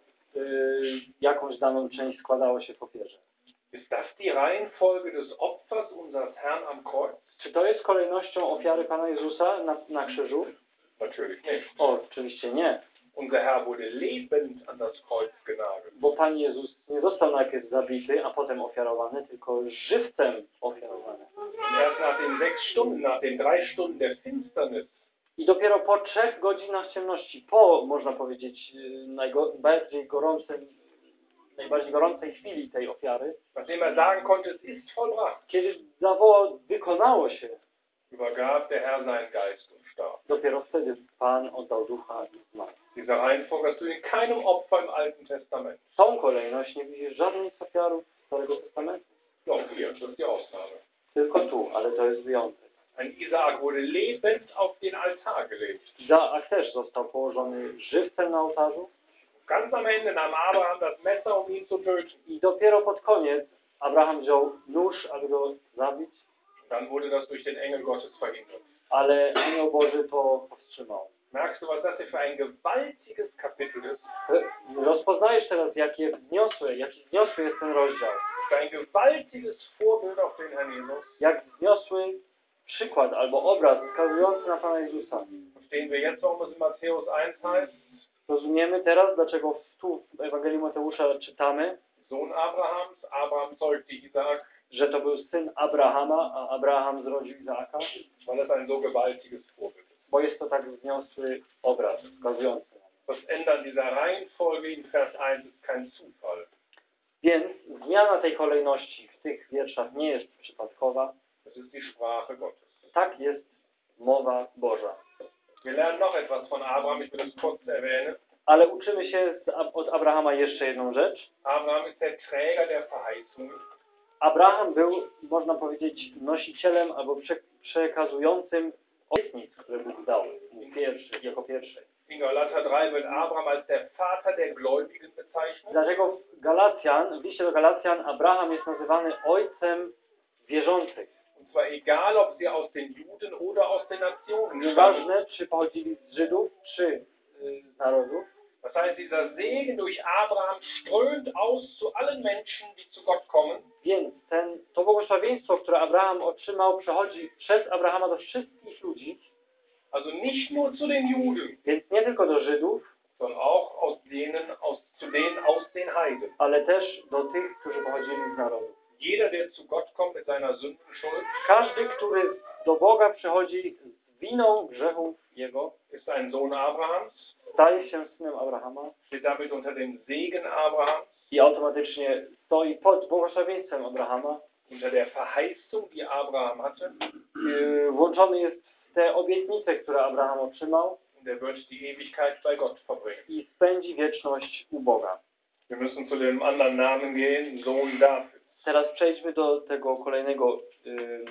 yy, jakąś daną część składało się w ofierze. Ist das die Reihenfolge des Opfers unseres Herrn am Kreuz? Czy to jest kolejnością ofiary Pana Jezusa na, na krzyżu? Natürlich nicht. O, oczywiście nie, Unser Herr wurde lebend an das Kreuz genagelt. bo Pan Jezus nie został najpierw zabity, a potem ofiarowany, tylko żywcem ofiarowany. Und erst nach den sechs Stunden, nach den drei Stunden der Finsternis, I dopiero po trzech godzinach ciemności, po, można powiedzieć, najbardziej gorącym, najbardziej gorącej chwili tej ofiary, nachdem er sagen konnte, es ist vollbracht, kiedy zawołał, wykonało się, übergab der Herr seinen Geist und starb. dopiero wtedy Pan oddał ducha i zmarł. Diese Reihenfolge hast du in keinem Opfer im Alten Testament. Tą kolejność nie widzisz żadnej z ofiarów Starego Testamentu. Doch hier, das ist die Ausnahme. Tylko tu, ale to jest wyjątek. Ein Isaak wurde lebend auf den Altar gelegt. Izaak też został położony żywcem na ołtarzu Ganz am Ende nahm Abraham das Messer, um ihn zu töten. i dopiero pod koniec Abraham wziął nóż, aby go zabić, Dann wurde das durch den Engel Gottes verhindert. ale anioł Boży to powstrzymał. Merkst du, was das hier für ein gewaltiges Kapitel ist? Rozpoznajesz teraz, jakie wzniosłe, jaki wzniosły jest ten rozdział. Für ein gewaltiges Vorbild auf den Herrn Jesus. Jak wzniosły przykład albo obraz wskazujący na Pana Jezusa. Verstehen wir jetzt, warum es in Matthäus eins heißt? Rozumiemy teraz, dlaczego tu w Ewangelii Mateusza czytamy, Sohn Abrahams, Abraham zeugte Isaak, że to był syn Abrahama, a Abraham zrodził Izaaka, weil es ein so gewaltiges Vorbild ist. bo jest to tak wzniosły obraz wskazujący. Das Ändern dieser Reihenfolge in Vers eins ist kein Zufall. Więc zmiana tej kolejności w tych wierszach nie jest przypadkowa. Es ist die Sprache Gottes. Tak jest mowa Boża. Wir lernen noch etwas von Abraham, ich will das kurz erwähnen. Ale uczymy się z, od Abrahama jeszcze jedną rzecz. Abraham ist der Träger der Verheißungen. Abraham był, można powiedzieć, nosicielem albo prze, przekazującym obietnic, które Bóg dał mu pierwszy, jako pierwszy. In Galater drei wird Abraham als der Vater der Gläubigen bezeichnet. Dlatego w Galacjan, w liście do Galacjan, Abraham jest nazywany ojcem wierzących. Und zwar egal, ob sie aus den Juden oder aus den Nationen stammen. Nieważne, czy pochodzili z Żydów, czy y, z narodów. Das heißt, dieser Segen durch Abraham strömt aus zu allen Menschen, die zu Gott kommen. Więc ten, to błogosławieństwo, które Abraham otrzymał, przechodzi przez Abrahama do wszystkich ludzi, Also nicht nur zu den Juden, więc nie tylko do Żydów, sondern auch aus denen, aus, zu denen aus den Heiden. ale też do tych, którzy pochodzili z narodów. Jeder, der zu Gott kommt mit seiner Sündenschuld, Każdy, który do Boga przychodzi z winą grzechów jego, ist ein Sohn Abrahams, staje się synem Abrahama steht damit unter dem Segen Abrahams, i automatycznie stoi pod błogosławieństwem Abrahama. unter der Verheißung, die Abraham hatte, Yy, włączony jest w te obietnice, które Abraham otrzymał und er wird die Ewigkeit bei Gott verbringen. i spędzi wieczność u Boga. Wir müssen zu dem anderen Namen gehen, Sohn David. Teraz przejdźmy do tego kolejnego yy,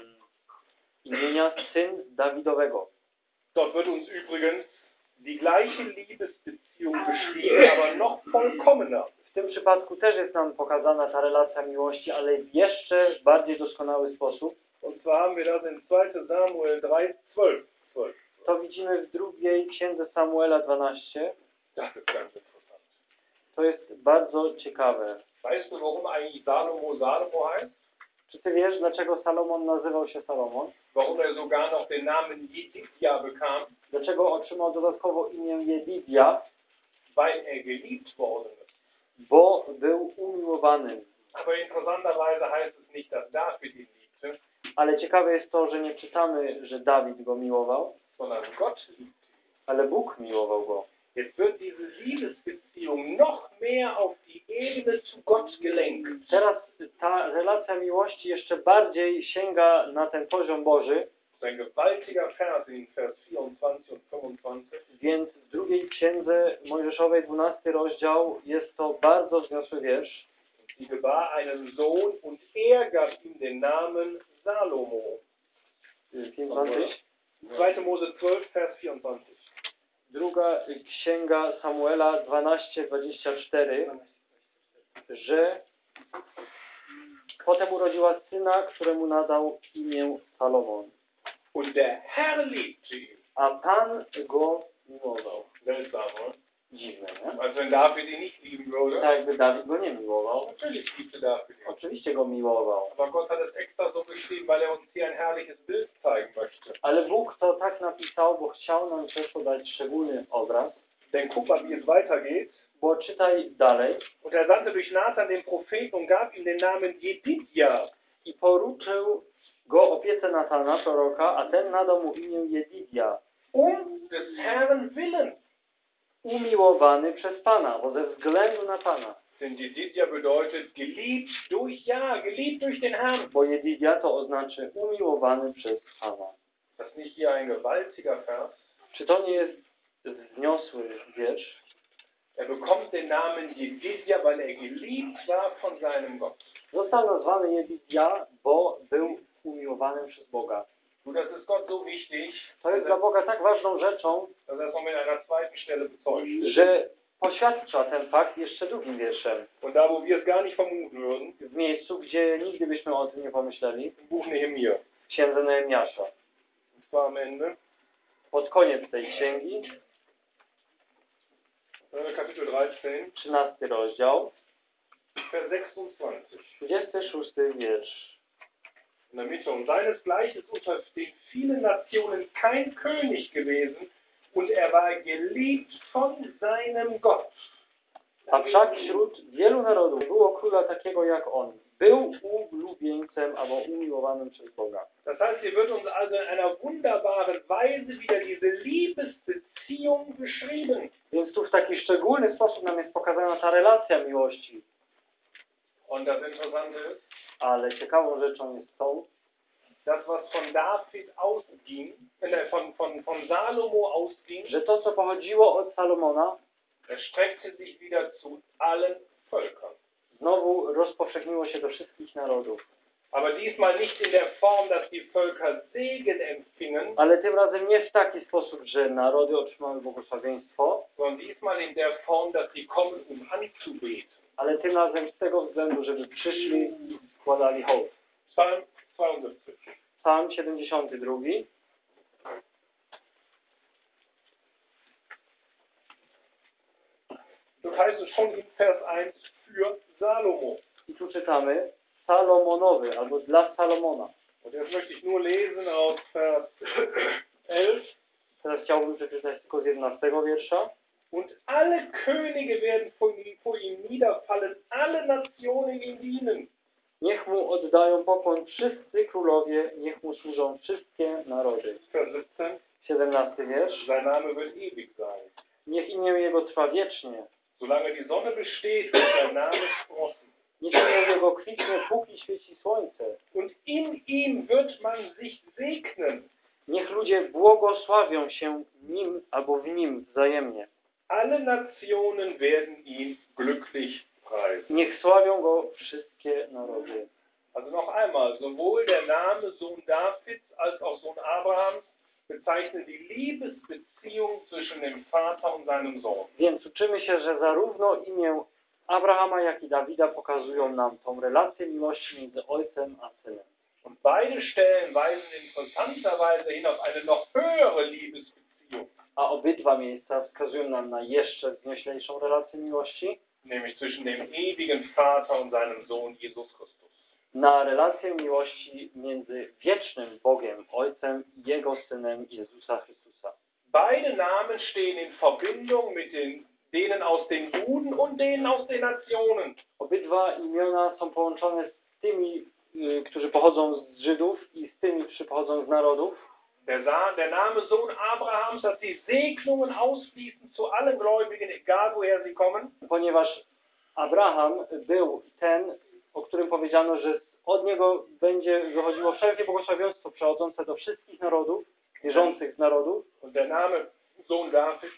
imienia, syn Dawidowego. Dort wird uns übrigens die gleiche Liebesbeziehung beschrieben, aber noch vollkommener. W tym przypadku też jest nam pokazana ta relacja miłości, ale w jeszcze bardziej doskonały sposób. Und zwar haben wir das in zweiter Samuel drei, zwölf. zwölf. To widzimy w drugiej księdze Samuela dwanaście. Das ist ganz interessant. To jest bardzo ciekawe. Weißt du, warum eigentlich Salomo Salomo heißt? Czy ty wiesz, dlaczego Salomon nazywał się Salomon? Warum er sogar noch den Namen Jedidja bekam? Dlaczego otrzymał dodatkowo imię Jedidia? weil er geliebt worden ist. bo był umiłowanym. Aber interessanterweise heißt es nicht, dass David ihn liebte, Ale ciekawe jest to, że nie czytamy, że Dawid go miłował, sondern Gott liebte ihn. ale Bóg miłował go. Jetzt wird diese Liebesbeziehung noch mehr auf die Ebene zu Gott gelenkt. Teraz ta relacja miłości jeszcze bardziej sięga na ten poziom Boży, Das ist ein gewaltiger Vers in Vers vierundzwanzig und fünfundzwanzig. więc w drugiej księdze Mojżeszowej, dwunasty rozdział, jest to bardzo wzniosły wiersz. Sie gebar einen Sohn und er gab ihm den Namen Salomo. pięćdziesiąty. zweite Mose zwölf, Vers vierundzwanzig. Druga księga Samuela dwanaście, dwadzieścia cztery, że potem urodziła syna, któremu nadał imię Salomon. Und der Herr liebte ihn. A Pan go miłował. Seltsam, oder? Dziwne, nie? Als wenn David ihn nicht lieben würde. Tak jakby Dawid go nie miłował. Natürlich liebte David ihn. Oczywiście go miłował. Aber Gott hat es extra so geschrieben, weil er uns hier ein herrliches Bild zeigen möchte. Ale Bóg to tak napisał, bo chciał nam też podać szczególny obraz. Denn guck mal, wie es weitergeht. Bo czytaj dalej. Und er sandte durch Nathan den Propheten und gab ihm den Namen Jedidja. I poruczył go opiece Natana, proroka, a ten nadał mu imię Jedidia. Um des Herrn willen. Umiłowany przez Pana, bo ze względu na Pana. Denn Jedidja bedeutet geliebt durch, ja, geliebt durch den Herrn. Bo Jedidia to oznaczy umiłowany przez Pana. Das ist nicht hier ein gewaltiger Vers. Czy to nie jest wzniosły wiersz? Er bekommt den Namen Jedidja, weil er geliebt war von seinem Gott. Został nazwany Jedidia, bo był umiłowany przez Boga. Du, das ist Gott so wichtig, To jest dla Boga tak ważną rzeczą, dass er es noch mit einer zweiten Stelle bezeugt. że poświadcza ten fakt jeszcze drugim wierszem. Und da, wo wir es gar nicht vermuten würden, W miejscu, gdzie nigdy byśmy o tym nie pomyśleli, im Buch Nehemia. w księdze Nehemiasza. Und zwar am Ende, Pod koniec tej księgi, äh, Kapitel dreizehn, trzynasty rozdział, Vers sechsundzwanzig. dwudziesty szósty wiersz. In der Mitte. Und seinesgleichen ist unter den vielen Nationen kein König gewesen, und er war geliebt von seinem Gott. A wszak wśród wielu narodów było króla takiego jak on. Był ulubieńcem albo umiłowanym przez Boga. Das heißt, hier wird uns also in einer wunderbaren Weise wieder diese Liebesbeziehung beschrieben. Więc tu w taki szczególny sposób nam jest pokazana ta relacja miłości. Und das Interessante ist, Ale ciekawą rzeczą jest to, das, was von David ausging, äh, von, von, von Salomo ausging, że to, co pochodziło od Salomona, erstreckte sich wieder zu allen Völkern. znowu rozpowszechniło się do wszystkich narodów. Aber diesmal nicht in der Form, dass die Völker Segen empfingen, Ale tym razem nie w taki sposób, że narody otrzymały błogosławieństwo, sondern diesmal in der Form, dass sie kommen, um anzubeten. ale tym razem z tego względu, żeby przyszli i składali hołd. Psalm zweiundsiebzig. Psalm siedemdziesiąty drugi. Das heißt es schon in Vers eins für Salomo. I tu czytamy Salomonowy, albo dla Salomona. Und jetzt möchte ich nur lesen aus Vers elf. Teraz chciałbym przeczytać tylko z jedenastego wiersza. Und alle Könige werden vor ihm, vor ihm niederfallen, alle Nationen ihm dienen. Niech mu oddają pokłon wszyscy królowie, niech mu służą wszystkie narody. Vers siebzehn. siedemnasty wiersz. Sein Name wird ewig sein. Niech imię jego trwa wiecznie. Solange die Sonne besteht, wird sein Name sprossen. Niech imię jego kwitnie, póki świeci słońce. Und in ihm wird man sich segnen. Niech ludzie błogosławią się nim albo w nim wzajemnie. Alle Nationen werden ihn glücklich preisen. Niech sławią go wszystkie narody. Also noch einmal, sowohl der Name Sohn Davids als auch Sohn Abrahams bezeichnen die Liebesbeziehung zwischen dem Vater und seinem Sohn. Więc uczymy się, że zarówno imię Abrahama, jak i Dawida pokazują nam tą relację miłości między ojcem a synem. Und beide Stellen weisen interessanterweise hin auf eine noch höhere Liebesbeziehung, A obydwa miejsca wskazują nam na jeszcze wznioślejszą relację miłości, nämlich zwischen dem ewigen Vater und seinem Sohn Jesus Christus. na relację miłości między wiecznym Bogiem, Ojcem i Jego Synem Jezusa Chrystusa. Beide Namen stehen in Verbindung mit den denen aus den Juden und denen aus den Nationen. Obydwa imiona są połączone z tymi, y, którzy pochodzą z Żydów i z tymi, którzy pochodzą z narodów. Der, Sa der Name Sohn Abrahams, dass die Segnungen ausfließen zu allen Gläubigen, egal woher sie kommen. Ponieważ Abraham był ten, o którym powiedziano, że od niego będzie wychodziło wszelkie błogosławieństwo przechodzące do wszystkich narodów, wierzących z narodów, Und der Name Sohn David,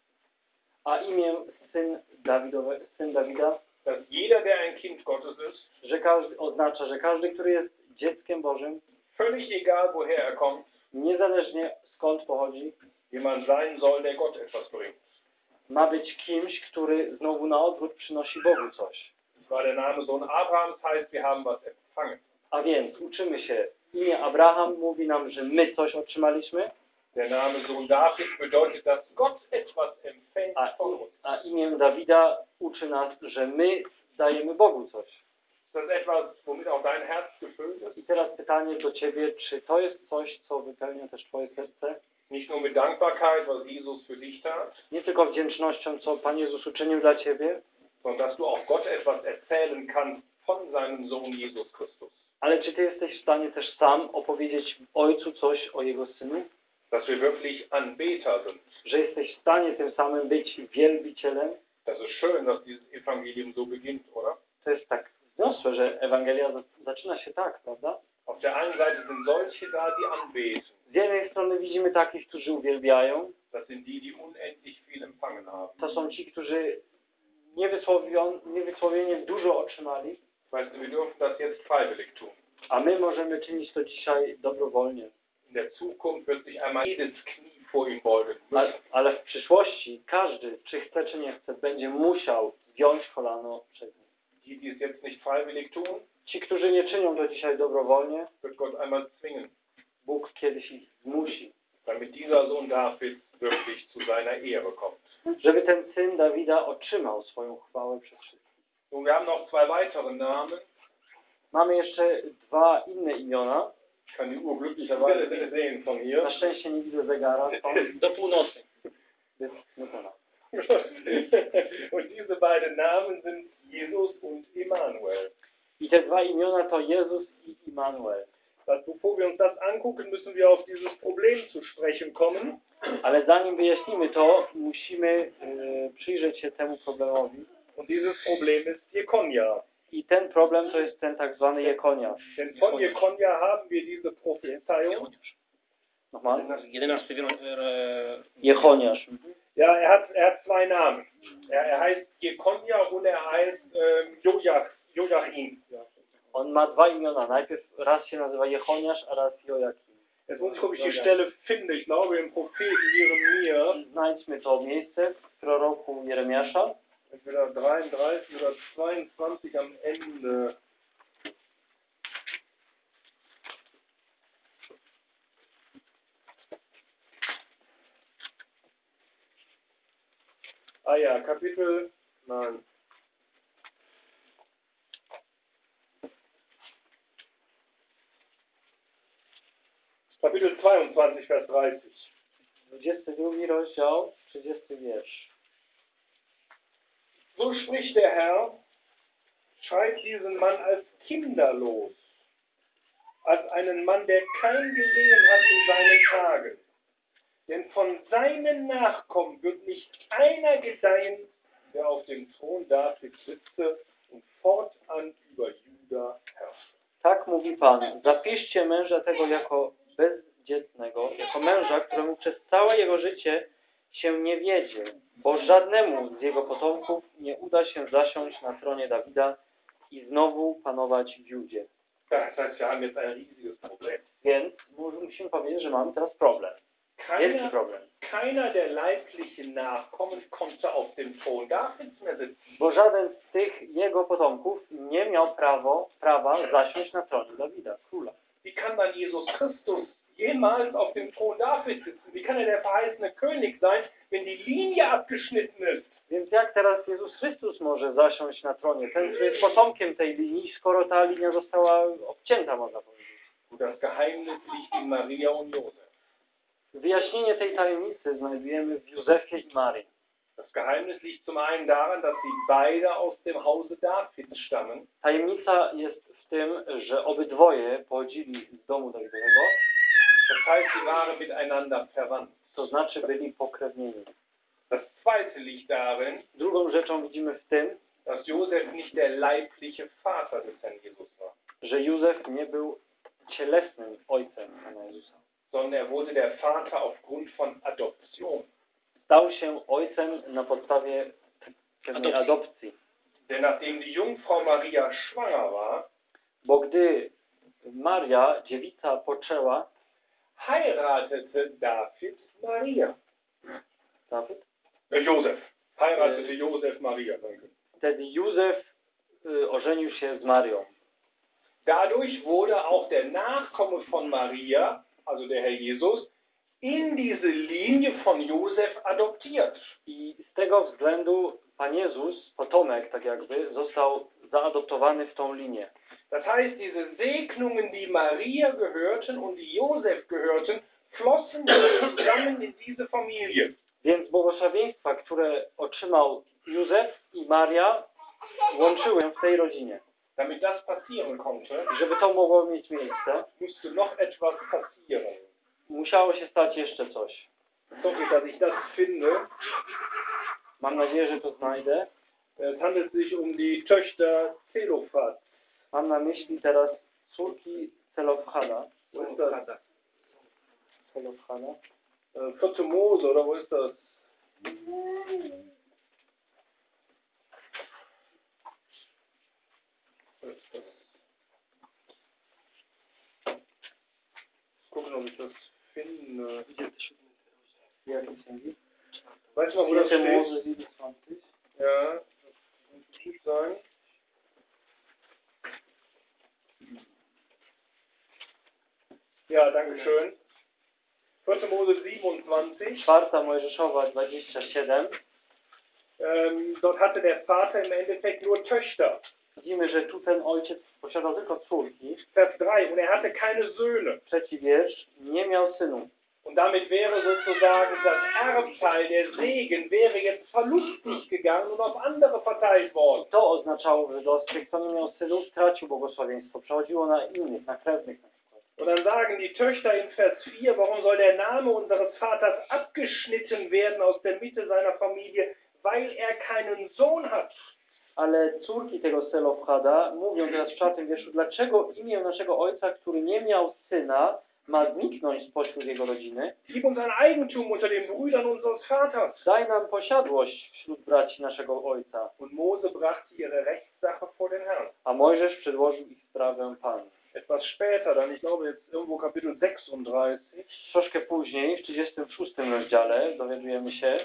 a imię syn, Dawidowe, syn Dawida, dass jeder, der ein Kind Gottes ist, że każdy, oznacza, że każdy, który jest dzieckiem Bożym, völlig egal woher er kommt, niezależnie skąd pochodzi, jemand sein soll, der Gott etwas bringt. ma być kimś, który znowu na odwrót przynosi Bogu coś. Das war der Name Sohn Abrahams, heißt, wir haben was empfangen. A więc uczymy się, imię Abraham mówi nam, że my coś otrzymaliśmy, Der Name Sohn David bedeutet, dass Gott etwas empfängt a, von uns. a imię Dawida uczy nas, że my dajemy Bogu coś. Ist das etwas, womit auch dein Herz gefüllt ist? I teraz pytanie do Ciebie, czy to jest coś, co wypełnia też Twoje serce? Nicht nur mit Dankbarkeit, was Jesus für dich tat, Nie tylko wdzięcznością, co Pan Jezus uczynił dla Ciebie, sondern dass du auch Gott etwas erzählen kannst von seinem Sohn Jesus Christus. ale czy Ty jesteś w stanie też sam opowiedzieć Ojcu coś o Jego Synu? Dass wir wirklich Anbeter sind. Że jesteś w stanie tym samym być wielbicielem? Das ist schön, dass dieses Evangelium so beginnt, oder? To jest tak wzniosłe, że Ewangelia zaczyna się tak, prawda? Auf der einen Seite sind solche da, die anbeten. Z jednej strony widzimy takich, którzy uwielbiają. Das sind die, die unendlich viel empfangen haben. To są ci, którzy niewysłowion, niewysłowienie dużo otrzymali. Weißt du, wir dürfen das jetzt freiwillig tun. A my możemy czynić to dzisiaj dobrowolnie. In der Zukunft wird sich einmal jedes Knie vor ihm beugen A, müssen. ale w przyszłości każdy, czy chce, czy nie chce, będzie musiał zgiąć kolano przed nim. Die, die es jetzt nicht freiwillig tun, Ci, którzy nie czynią to dzisiaj dobrowolnie, wird Gott einmal zwingen, Bóg kiedyś ich zmusi, damit dieser Sohn David wirklich zu seiner Ehre kommt. żeby ten syn Dawida otrzymał swoją chwałę przez wszystkich. Nun, wir haben noch zwei weitere Namen. Mamy jeszcze dwa inne imiona. Ich kann die Uhr glücklicherweise nicht sehen von hier. Na szczęście nie widzę zegara. Stąd. Do północy. Jest nutana. Und diese beiden Namen sind Jesus und Immanuel. I te dwa imiona to Jezus i Immanuel. Bevor wir uns das angucken, müssen wir auf dieses Problem zu sprechen kommen. Ale zanim wyjaśnimy to, musimy y, przyjrzeć się temu problemowi. Und dieses Problem ist Jekonia. I ten problem to jest ten tak zwany Jekoniasz. Denn von Jekonia haben wir diese Prophezeiung. Nochmal? jedenasty e, Jechoniasz. Ja, er hat, er hat zwei Namen. Er, er heißt Jekonia und er heißt ähm, Joach, Joachim. On ma dwa imiona. Najpierw raz się nazywa Jechoniasz, a raz Joachim. Jetzt muss ich, ob ich die Stelle finde. Ich glaube im Propheten Jeremia. Znajdźmy to miejsce w proroku Jeremiasza. Entweder dreiunddreißig oder zweiundzwanzig am Ende. Ah ja, Kapitel, nein. Kapitel zweiundzwanzig, Vers dreißig. dwudziesty drugi rozdział, trzydziesty wiersz. So spricht der Herr, schreibt diesen Mann als kinderlos, als einen Mann, der kein Gelingen hat in seinen Tagen. Denn von seinen Nachkommen wird nicht einer gedeihen, der auf dem Thron Davids sitze und fortan über Juda herrscht. Tak mówi Pan, zapiszcie męża tego jako bezdzietnego, jako męża, któremu przez całe jego życie się nie wiedzie, bo żadnemu z jego potomków nie uda się zasiąść na tronie Dawida i znowu panować w Judzie. Das heißt, wir haben jetzt ein riesiges Problem. Więc musimy powiedzieć, że mamy teraz problem. Wielki Keiner, problem. keiner der leiblichen Nachkommen konnte auf dem Thron Davids mehr sitzen. Bo żaden z tych jego potomków nie miał prawo, prawa zasiąść na tronie Dawida, króla. Wie kann dann Jesus Christus jemals auf dem Thron Davids sitzen? Wie kann er der verheißene König sein, wenn die Linie abgeschnitten ist? Więc jak teraz Jezus Chrystus może zasiąść na tronie? Ten, który jest potomkiem tej linii, skoro ta linia została obcięta, można powiedzieć. Und das Geheimnis liegt in Maria und Josef. Wyjaśnienie tej tajemnicy znajdujemy w Józefie i Marii. Das Geheimnis liegt zum einen daran, dass sie beide aus dem Hause Davids stammen. Tajemnica jest w tym, że obydwoje pochodzili z domu Dawidowego, Das heißt, sie waren miteinander verwandt. to znaczy byli pokrewnieni. Das zweite liegt darin, Drugą rzeczą widzimy w tym, dass Josef nicht der leibliche Vater des Herrn Jesus war, że Józef nie był cielesnym ojcem Pana Jezusa. sondern er wurde der Vater aufgrund von Adoption. Stał się ojcem na podstawie pewnej Adopcji. adopcji. Denn nachdem die Jungfrau Maria schwanger war, Bo gdy Maria, dziewica, poczęła, heiratete David Maria. Dawid, Äh, Josef. Heiratete Josef Maria. Danke. wtedy Józef y, ożenił się z Marią. Dadurch wurde auch der Nachkomme von Maria, also der Herr Jesus, in diese Linie von Josef adoptiert. I z tego względu Pan Jezus, potomek tak jakby, został zaadoptowany w tą linię. Das heißt, diese Segnungen, die Maria gehörten und die Josef gehörten, flossen zusammen in diese Familie. Więc błogosławieństwa, które otrzymał Józef i Maria, łączyły się w tej rodzinie. Damit das passieren konnte, I żeby to mogło mieć miejsce, musste noch etwas passieren. musiało się stać jeszcze coś. Sorry, dass ich das finde. Mam nadzieję, że to znajdę. Es handelt sich um die Töchter Zelophad. Mam na myśli teraz córki Zelofhada. Wo ist das? Zelofhada. Äh, Vierte Mose, oder wo ist das? Wo ist das? Gucken, ob ich das finde. Jaki księgi? Weißt du noch, wo das Vierte steht? Mose siebenundzwanzig. Ja, das muss gut sein. Ja, danke schön. Vierte Mose siebenundzwanzig. Czwarta Mojżeszowa dwadzieścia siedem. Ähm, dort hatte der Vater im Endeffekt nur Töchter. Widzimy, że tu ten ojciec posiadał tylko córki. Vers drei. Und er hatte keine Söhne. Trzeci wiersz. Nie miał synów. Und damit wäre sozusagen das Erbteil, der Segen, wäre jetzt verlustig gegangen und auf andere verteilt worden. To oznaczało, że los tych, kto nie miał synów, tracił błogosławieństwo. Przechodziło na innych, na krewnych na przykład. Und dann sagen die Töchter in Vers vier, warum soll der Name unseres Vaters abgeschnitten werden aus der Mitte seiner Familie, weil er keinen Sohn hat. Ale córki tego Zelofhada mówią teraz w czwartym wierszu, dlaczego imię naszego ojca, który nie miał syna, ma zniknąć spośród jego rodziny? Gib uns ein Eigentum unter den Brüdern unseres Vaters. Daj nam posiadłość wśród braci naszego ojca. Und Mose brachte ihre Rechtssache vor den Herrn. A Mojżesz przedłożył ich sprawę Panu. Etwas später, dann ich glaube jetzt irgendwo Kapitel sechsunddreißig, Troszkę później, w trzydziestym szóstym rozdziale, dowiadujemy się,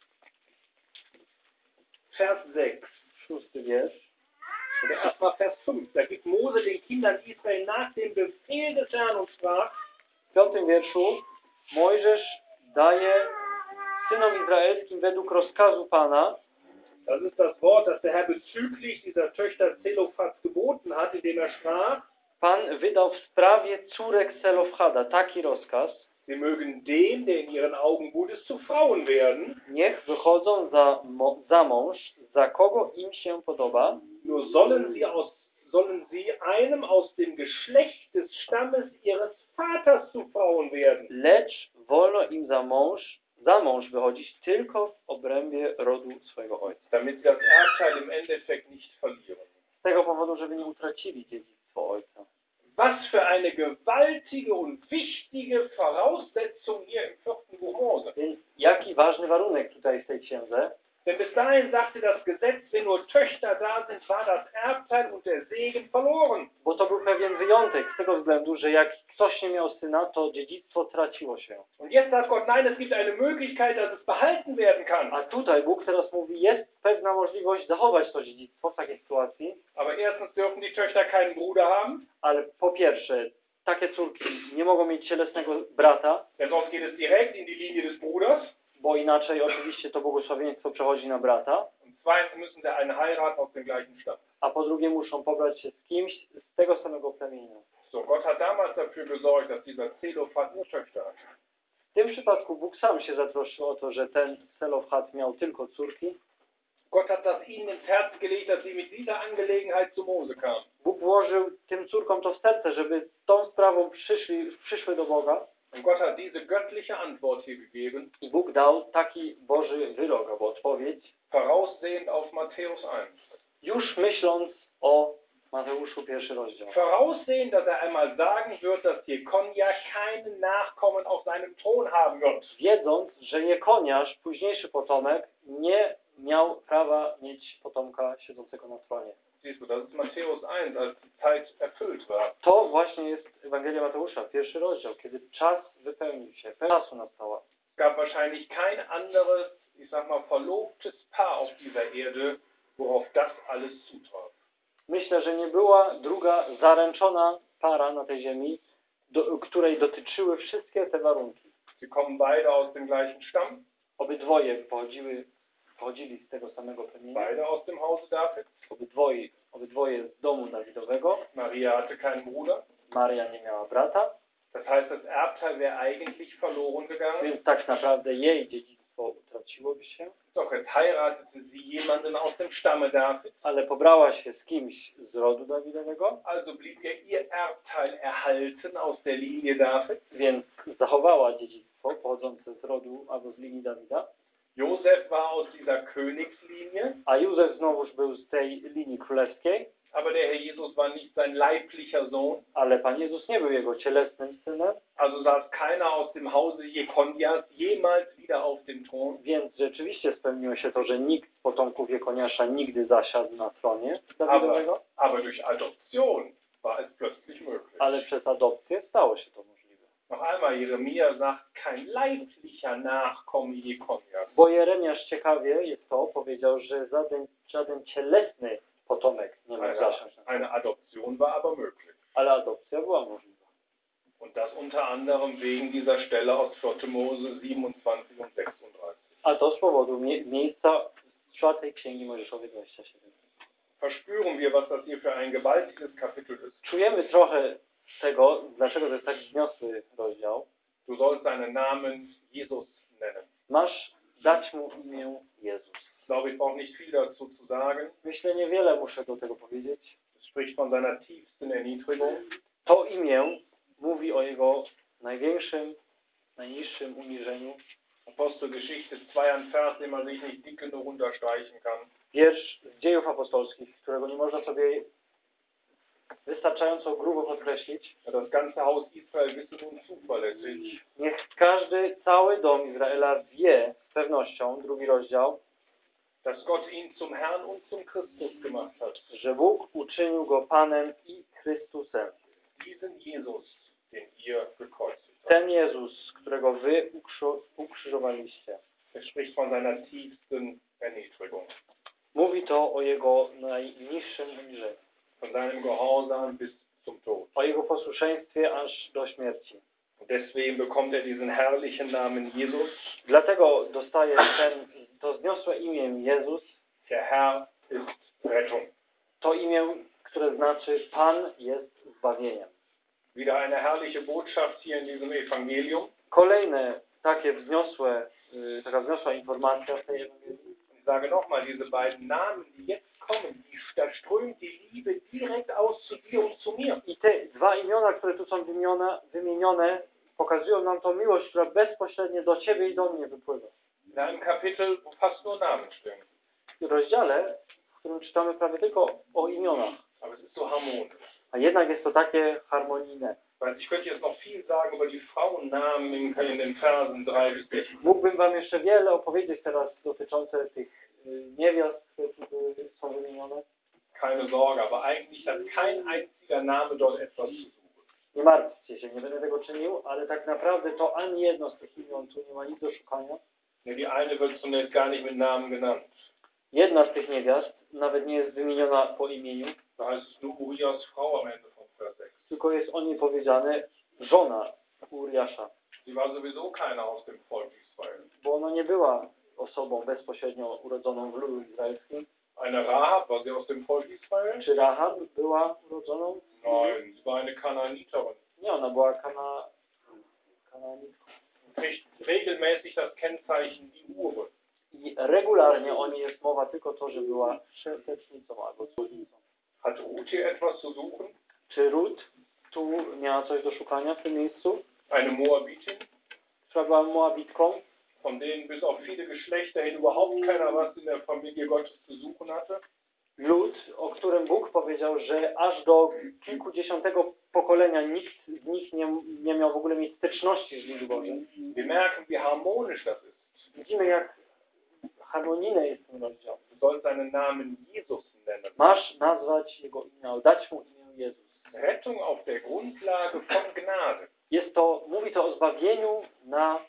Vers sechs. szósty wiersz, Oder erstmal Vers fünf. Da gibt Mose den Kindern Israel nach dem Befehl des Herrn und sprach, w piątym wierszu Mojżesz daje synom izraelskim według rozkazu Pana. das ist das Wort, das der Herr bezüglich dieser Töchter Zelophads geboten hat, indem er sprach, Pan wydał w sprawie córek Zelofhada taki rozkaz: sie mögen dem, der in ihren Augen gut ist, zu Frauen werden, niech wychodzą za, mo, za mąż, za kogo im się podoba, nur sollen sie, aus, sollen sie einem aus dem Geschlecht des Stammes ihres Vaters zu Frauen werden. lecz wolno im za mąż, za mąż wychodzić tylko w obrębie rodu swojego ojca. Damit sie das Erbteil im Endeffekt nicht verlieren. Z tego powodu, żeby nie utracili dziedzictwo ojca. Was für eine gewaltige und wichtige Voraussetzung hier im vierten Buch Mose. Więc jaki ważny warunek tutaj w tej księdze? Denn bis dahin sagte das Gesetz, wenn nur Töchter da sind, war das Erbteil und der Segen verloren. Bo to był pewien wyjątek z tego względu, że jak ktoś nie miał syna, to dziedzictwo traciło się. Und jetzt sagt Gott, nein, es gibt eine Möglichkeit, dass es behalten werden kann. A tutaj Bóg teraz mówi, jest pewna możliwość zachować to dziedzictwo w takiej sytuacji, Aber erstens dürfen die Töchter keinen Bruder haben, ale po pierwsze, takie córki nie mogą mieć cielesnego brata, denn sonst geht es direkt in die Linie des Bruders. bo inaczej oczywiście to błogosławieństwo przechodzi na brata, Und zweitens müssen sie einen heiraten aus dem gleichen Stamm. a po drugie muszą pobrać się z kimś z tego samego plemienia. So, Gott hat damals dafür gesorgt, dass dieser Zelophad nur Töchter hat. W tym przypadku Bóg sam się zatroszczył o to, że ten Zelofhad miał tylko córki. Gott hat das ihnen ins Herz gelegt, dass sie mit dieser Angelegenheit zu Mose kamen. Bóg włożył tym córkom to w serce, żeby tą sprawą przyszli, przyszły do Boga. Und Gott hat diese göttliche Antwort hier gegeben, I Bóg dał taki Boży wyrok, albo odpowiedź, voraussehend auf Matthäus eins. już myśląc o Mateuszu pierwszy rozdział. Voraussehend, dass er einmal sagen wird, dass Jekonja keinen Nachkommen auf seinem Thron haben wird. Wiedząc, że Jekoniasz, późniejszy potomek, nie miał prawa mieć potomka siedzącego na tronie. Siehst du, das ist Matthäus eins, als die Zeit erfüllt war. To właśnie jest Ewangelia Mateusza, pierwszy rozdział, kiedy czas wypełnił się, pełnia czasu nastała. Es gab wahrscheinlich kein anderes, ich sag mal, verlobtes Paar auf dieser Erde, worauf das alles zutraf. Myślę, że nie była druga zaręczona para na tej ziemi, do, której dotyczyły wszystkie te warunki. Sie kommen beide aus dem gleichen Stamm, Obydwoje pochodziły, pochodzili z tego samego plemienia, beide aus dem Hause David. obydwoje, obydwoje z domu Dawidowego. Maria hatte keinen Bruder. Maria nie miała brata, Das heißt, das Erbteil wäre eigentlich verloren gegangen. więc tak naprawdę jej dziedzictwo utraciłoby się, Doch jetzt heiratete sie jemanden aus dem Stamme David. ale pobrała się z kimś z rodu Dawidowego, Also blieb ja ihr Erbteil erhalten aus der Linie David. więc zachowała dziedzictwo pochodzące z rodu albo z linii Dawida, Josef war aus dieser Königslinie, a Józef znowuż był z tej linii królewskiej, aber der Herr Jesus war nicht sein leiblicher Sohn. ale Pan Jezus nie był jego cielesnym synem, Also saß keiner aus dem Hause Jekonjas jemals wieder auf dem Thron. więc rzeczywiście spełniło się to, że nikt z potomków Jekoniasza nigdy zasiadł na tronie Dawidowego, Aber, aber durch Adoption war es plötzlich möglich. ale przez adopcję stało się to możliwe. Noch einmal, Jeremia sagt, kein leiblicher Nachkomme Jekonjas. Bo Jeremiasz ciekawie jest to, powiedział, że żaden, żaden cielesny potomek nie mógł Eine, zasiąść na tronie, eine Adoption war aber möglich. ale adopcja była możliwa. Und das unter anderem wegen dieser Stelle aus vier Mose siebenundzwanzig und sechsunddreißig. A to z powodu mie miejsca z czwartej księgi Mojżeszowej dwadzieścia siedem. Verspüren wir, was das hier für ein gewaltiges Kapitel ist. Czujemy trochę tego, dlaczego to jest tak wzniosły rozdział. Du sollst seinen Namen Jesus nennen. Masz dać mu imię Jezus. Ich glaube, ich brauche nicht viel dazu zu sagen. Myślę, niewiele muszę do tego powiedzieć. Es spricht von seiner tiefsten Erniedrigung. To imię mówi o jego największym, najniższym uniżeniu. Apostelgeschichte zwei, ein Vers, den man sich nicht dick genug unterstreichen kann. Wiersz z Dziejów Apostolskich, którego nie można sobie wystarczająco grubo podkreślić. Das ganze Haus Israel wisse nun zuverlässig, Niech każdy, cały dom Izraela wie z pewnością, drugi rozdział, dass Gott ihn zum Herrn und zum Christus gemacht hat. że Bóg uczynił go Panem i Chrystusem. Diesen Jesus, den ihr gekreuzigt habt. Ten Jezus, którego wy ukrzo- ukrzyżowaliście. Es spricht von seiner tiefsten Erniedrigung, Mówi to o jego najniższym uniżeniu, von seinem Gehorsam bis zum Tod. o jego posłuszeństwie aż do śmierci. Und deswegen bekommt er diesen herrlichen Namen Jesus. Dlatego dostaje ten, to wzniosłe imię Jezus, Der Herr ist Rettung. to imię, które znaczy Pan jest zbawieniem. Wieder eine herrliche Botschaft hier in diesem Evangelium. Kolejne takie wzniosłe, y, taka wzniosła informacja w tej Ewangelii. Ich sage nochmal, diese beiden Namen, die jetzt kommen, die, da strömt die Liebe direkt aus zu dir und zu mir. I te dwa imiona, które tu są wymienione, wymienione, pokazują nam tą miłość, która bezpośrednio do Ciebie i do mnie wypływa. In einem Kapitel, wo fast nur Namen stehen. W rozdziale, w którym czytamy prawie tylko o imionach, Aber es ist so harmonisch. a jednak jest to takie harmonijne. Weil ich könnte jetzt noch viel sagen über die Frauennamen in, in den Versen drei bis sechs. Mógłbym Wam jeszcze wiele opowiedzieć teraz dotyczące tych y, niewiast, które tu były, są wymienione. Keine Sorge, aber eigentlich hat kein einziger Name dort etwas zu suchen. Nie martwcie się, nie będę tego czynił, ale tak naprawdę to ani jedno z tych imion tu nie ma nic do szukania. Ja, die eine wird zunächst gar nicht mit Namen genannt. Jedna z tych niewiast nawet nie jest wymieniona po imieniu, Da heißt es nur Urias Frau am Ende von Vers sechs. tylko jest o niej powiedziane żona Uriasza, Sie war sowieso keiner aus dem Volk Israel. bo ona nie była osobą bezpośrednio urodzoną w ludu izraelskim. Eine Rahab, war sie aus dem Volk Israel? Czy Rahab była urodzoną? Nein, sie war eine Kanaaniterin. Nie, ona była kana... kananitką. kriegt regelmäßig das Kennzeichen die Hure. I regularnie o niej jest mowa tylko to, że była szeptecznicą albo cudnicą. Hat Ruth hier etwas zu suchen? Czy Rut tu miała coś do szukania w tym miejscu? Eine Moabitin, Która była Moabitką, von denen bis auf viele Geschlechter hin überhaupt keiner was in der Familie Gottes zu suchen hatte? lud, o którym Bóg powiedział, że aż do kilkudziesiątego pokolenia nikt z nich nie, nie miał w ogóle mieć styczności z ludem Bożym. Wir merken, wie harmonisch das ist. Widzimy, jak harmonijny jest ten rozdział. Du sollst seinen Namen Jesus nennen. Masz nazwać Jego imię, dać Mu imię Jezus. Rettung auf der Grundlage von Gnade. Jest to, mówi to o zbawieniu na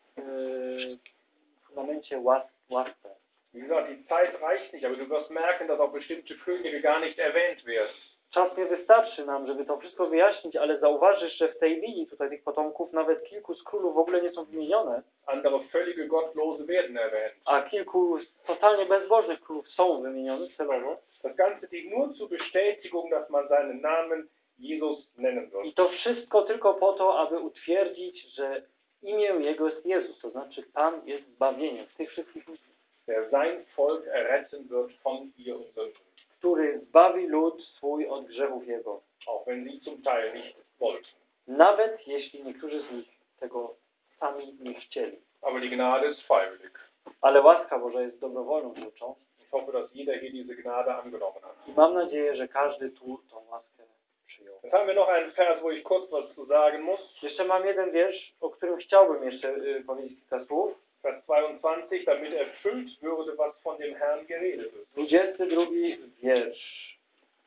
yy, fundamencie łask, łasce. Wie gesagt, die Zeit reicht nicht, aber du wirst merken, dass auch bestimmte Könige gar nicht erwähnt werden. Czas nie wystarczy nam, żeby to wszystko wyjaśnić, ale zauważysz, że w tej linii tutaj tych potomków nawet kilku z królów w ogóle nie są wymienione, Andere völlige Gottlose werden erwähnt. a kilku totalnie bezbożnych królów są wymienione celowo. Das Ganze dient nur zur Bestätigung, dass man seinen Namen Jesus nennen soll. I to wszystko tylko po to, aby utwierdzić, że imię Jego jest Jezus, to znaczy Pan jest zbawieniem tych wszystkich ludzi, Der sein Volk erretten wird von ihren Sünden. który zbawi lud swój od grzechów Jego. Auch wenn sie zum Teil nicht wollten. Nawet jeśli niektórzy z nich tego sami nie chcieli. Aber die Gnade ist freiwillig. Ale łaska Boża jest dobrowolną rzeczą. Ich hoffe, dass jeder hier diese Gnade angenommen hat. I mam nadzieję, że każdy tu tą łaskę przyjął. Jetzt haben wir noch einen Vers, wo ich kurz was zu sagen muss. Jeszcze mam jeden wiersz, o którym chciałbym jeszcze y, powiedzieć kilka słów. Vers zweiundzwanzig, damit erfüllt würde, was von dem Herrn geredet ist. dwudziesty drugi wiersz.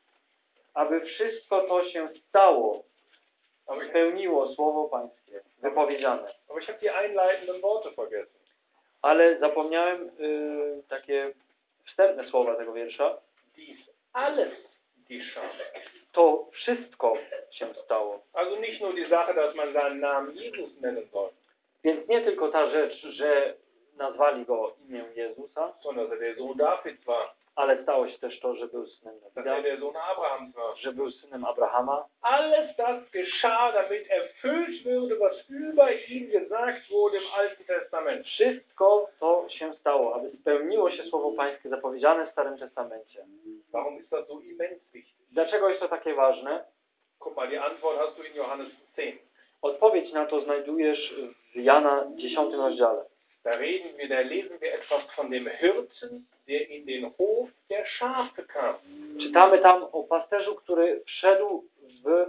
Aby wszystko to się stało, Aber ich, spełniło słowo Pańskie, wypowiedziane. aber ich habe die einleitenden Worte vergessen. Ale zapomniałem y, takie wstępne słowa tego wiersza. Dies alles geschah. To wszystko się stało. Also nicht nur die Sache, dass man seinen Namen Jesus nennen soll, Więc nie tylko ta rzecz, że nazwali go imię Jezusa, sondern dass er der Sohn Davids war, ale stało się też to, że był synem dass er Dawida, der Sohn Abrahams war. że był synem Abrahama. Alles das geschah, damit erfüllt würde, was über ihn gesagt wurde im Alten Testament. Wszystko to się stało, aby spełniło się słowo Pańskie zapowiedziane w Starym Testamencie. Warum ist das so immens wichtig? Dlaczego jest to takie ważne? Guck mal, die Antwort hast du in Johannes zehn. Odpowiedź na to znajdujesz w Jana dziesiątym rozdziale. Da reden wir, da lesen wir etwas von dem Hirten, der in den Hof der Schafe kam. Czytamy tam o pasterzu, który wszedł w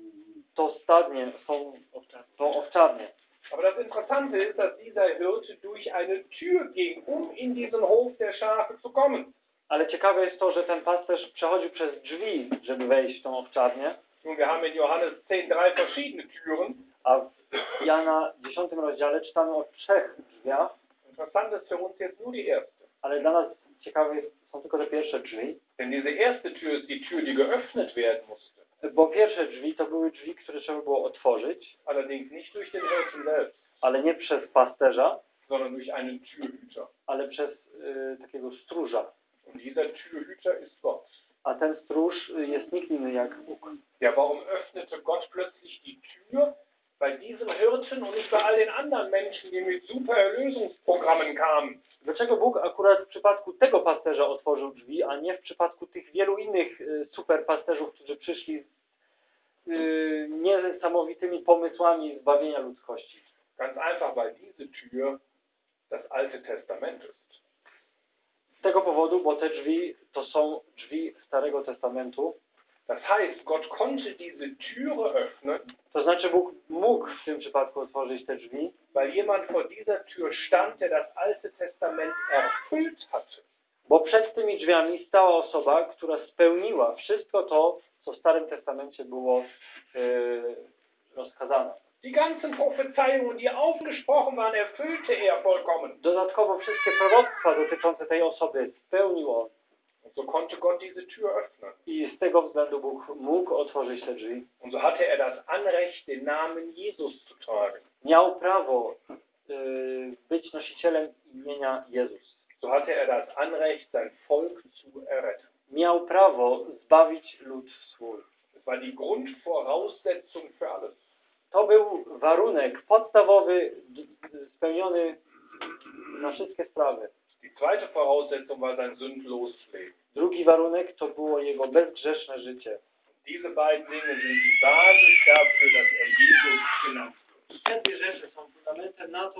to stadnie, w tą, tą owczarnię. Aber das Interessante ist, dass dieser Hirte durch eine Tür ging, um in diesen Hof der Schafe zu kommen. Ale ciekawe jest to, że ten pasterz przechodził przez drzwi, żeby wejść w tą owczarnię, Nun, wir haben in Johannes zehn drei verschiedene Türen. a w Jana dziesiątym rozdziale czytamy o trzech drzwiach, Interessant ist für uns jetzt nur die erste. ale dla nas ciekawe jest, są tylko te pierwsze drzwi, Denn diese erste Tür ist die Tür, die geöffnet werden musste. bo pierwsze drzwi to były drzwi, które trzeba było otworzyć, Allerdings nicht durch den Hirten selbst, ale nie przez pasterza, sondern durch einen Türhüter. ale przez y, takiego stróża. Und dieser Türhüter ist Gott. A ten stróż y, jest nikt inny jak Bóg. Ja, warum öffnete Gott plötzlich die Tür bei diesem Hirten und nicht bei all den anderen Menschen, die mit super Erlösungsprogrammen kamen? Dlaczego Bóg akurat w przypadku tego pasterza otworzył drzwi, a nie w przypadku tych wielu innych y, super pasterzów, którzy przyszli z y, niesamowitymi pomysłami zbawienia ludzkości? Ganz einfach, weil diese Tür das Alte Testament ist. Z tego powodu, bo te drzwi to są drzwi Starego Testamentu. Das heißt, Gott konnte diese Türe öffnen, To znaczy Bóg mógł w tym przypadku otworzyć te drzwi, weil jemand vor dieser Tür stand, der das Alte Testament erfüllt hatte. bo przed tymi drzwiami stała osoba, która spełniła wszystko to, co w Starym Testamencie było yy, rozkazane. Die ganzen Prophezeiungen, die aufgesprochen waren, erfüllte er vollkommen. Dodatkowo wszystkie proroctwa dotyczące tej osoby spełnił on. Und so konnte Gott diese Tür öffnen. I z tego względu Bóg mógł otworzyć te drzwi. Und so hatte er das Anrecht, den Namen Jesus zu tragen. Miał prawo yy, być nosicielem imienia Jezus. So hatte er das Anrecht, sein Volk zu erretten. Miał prawo zbawić lud swój. Das war die Grundvoraussetzung für alles. To był warunek podstawowy, d- spełniony na wszystkie sprawy. Die zweite Voraussetzung war sein sündloses Leben. Drugi warunek to było jego bezgrzeszne życie. Diese beiden Dinge sind die Basis dafür, dass er Jesus genannt wird. Te dwie rzeczy są fundamentem na to,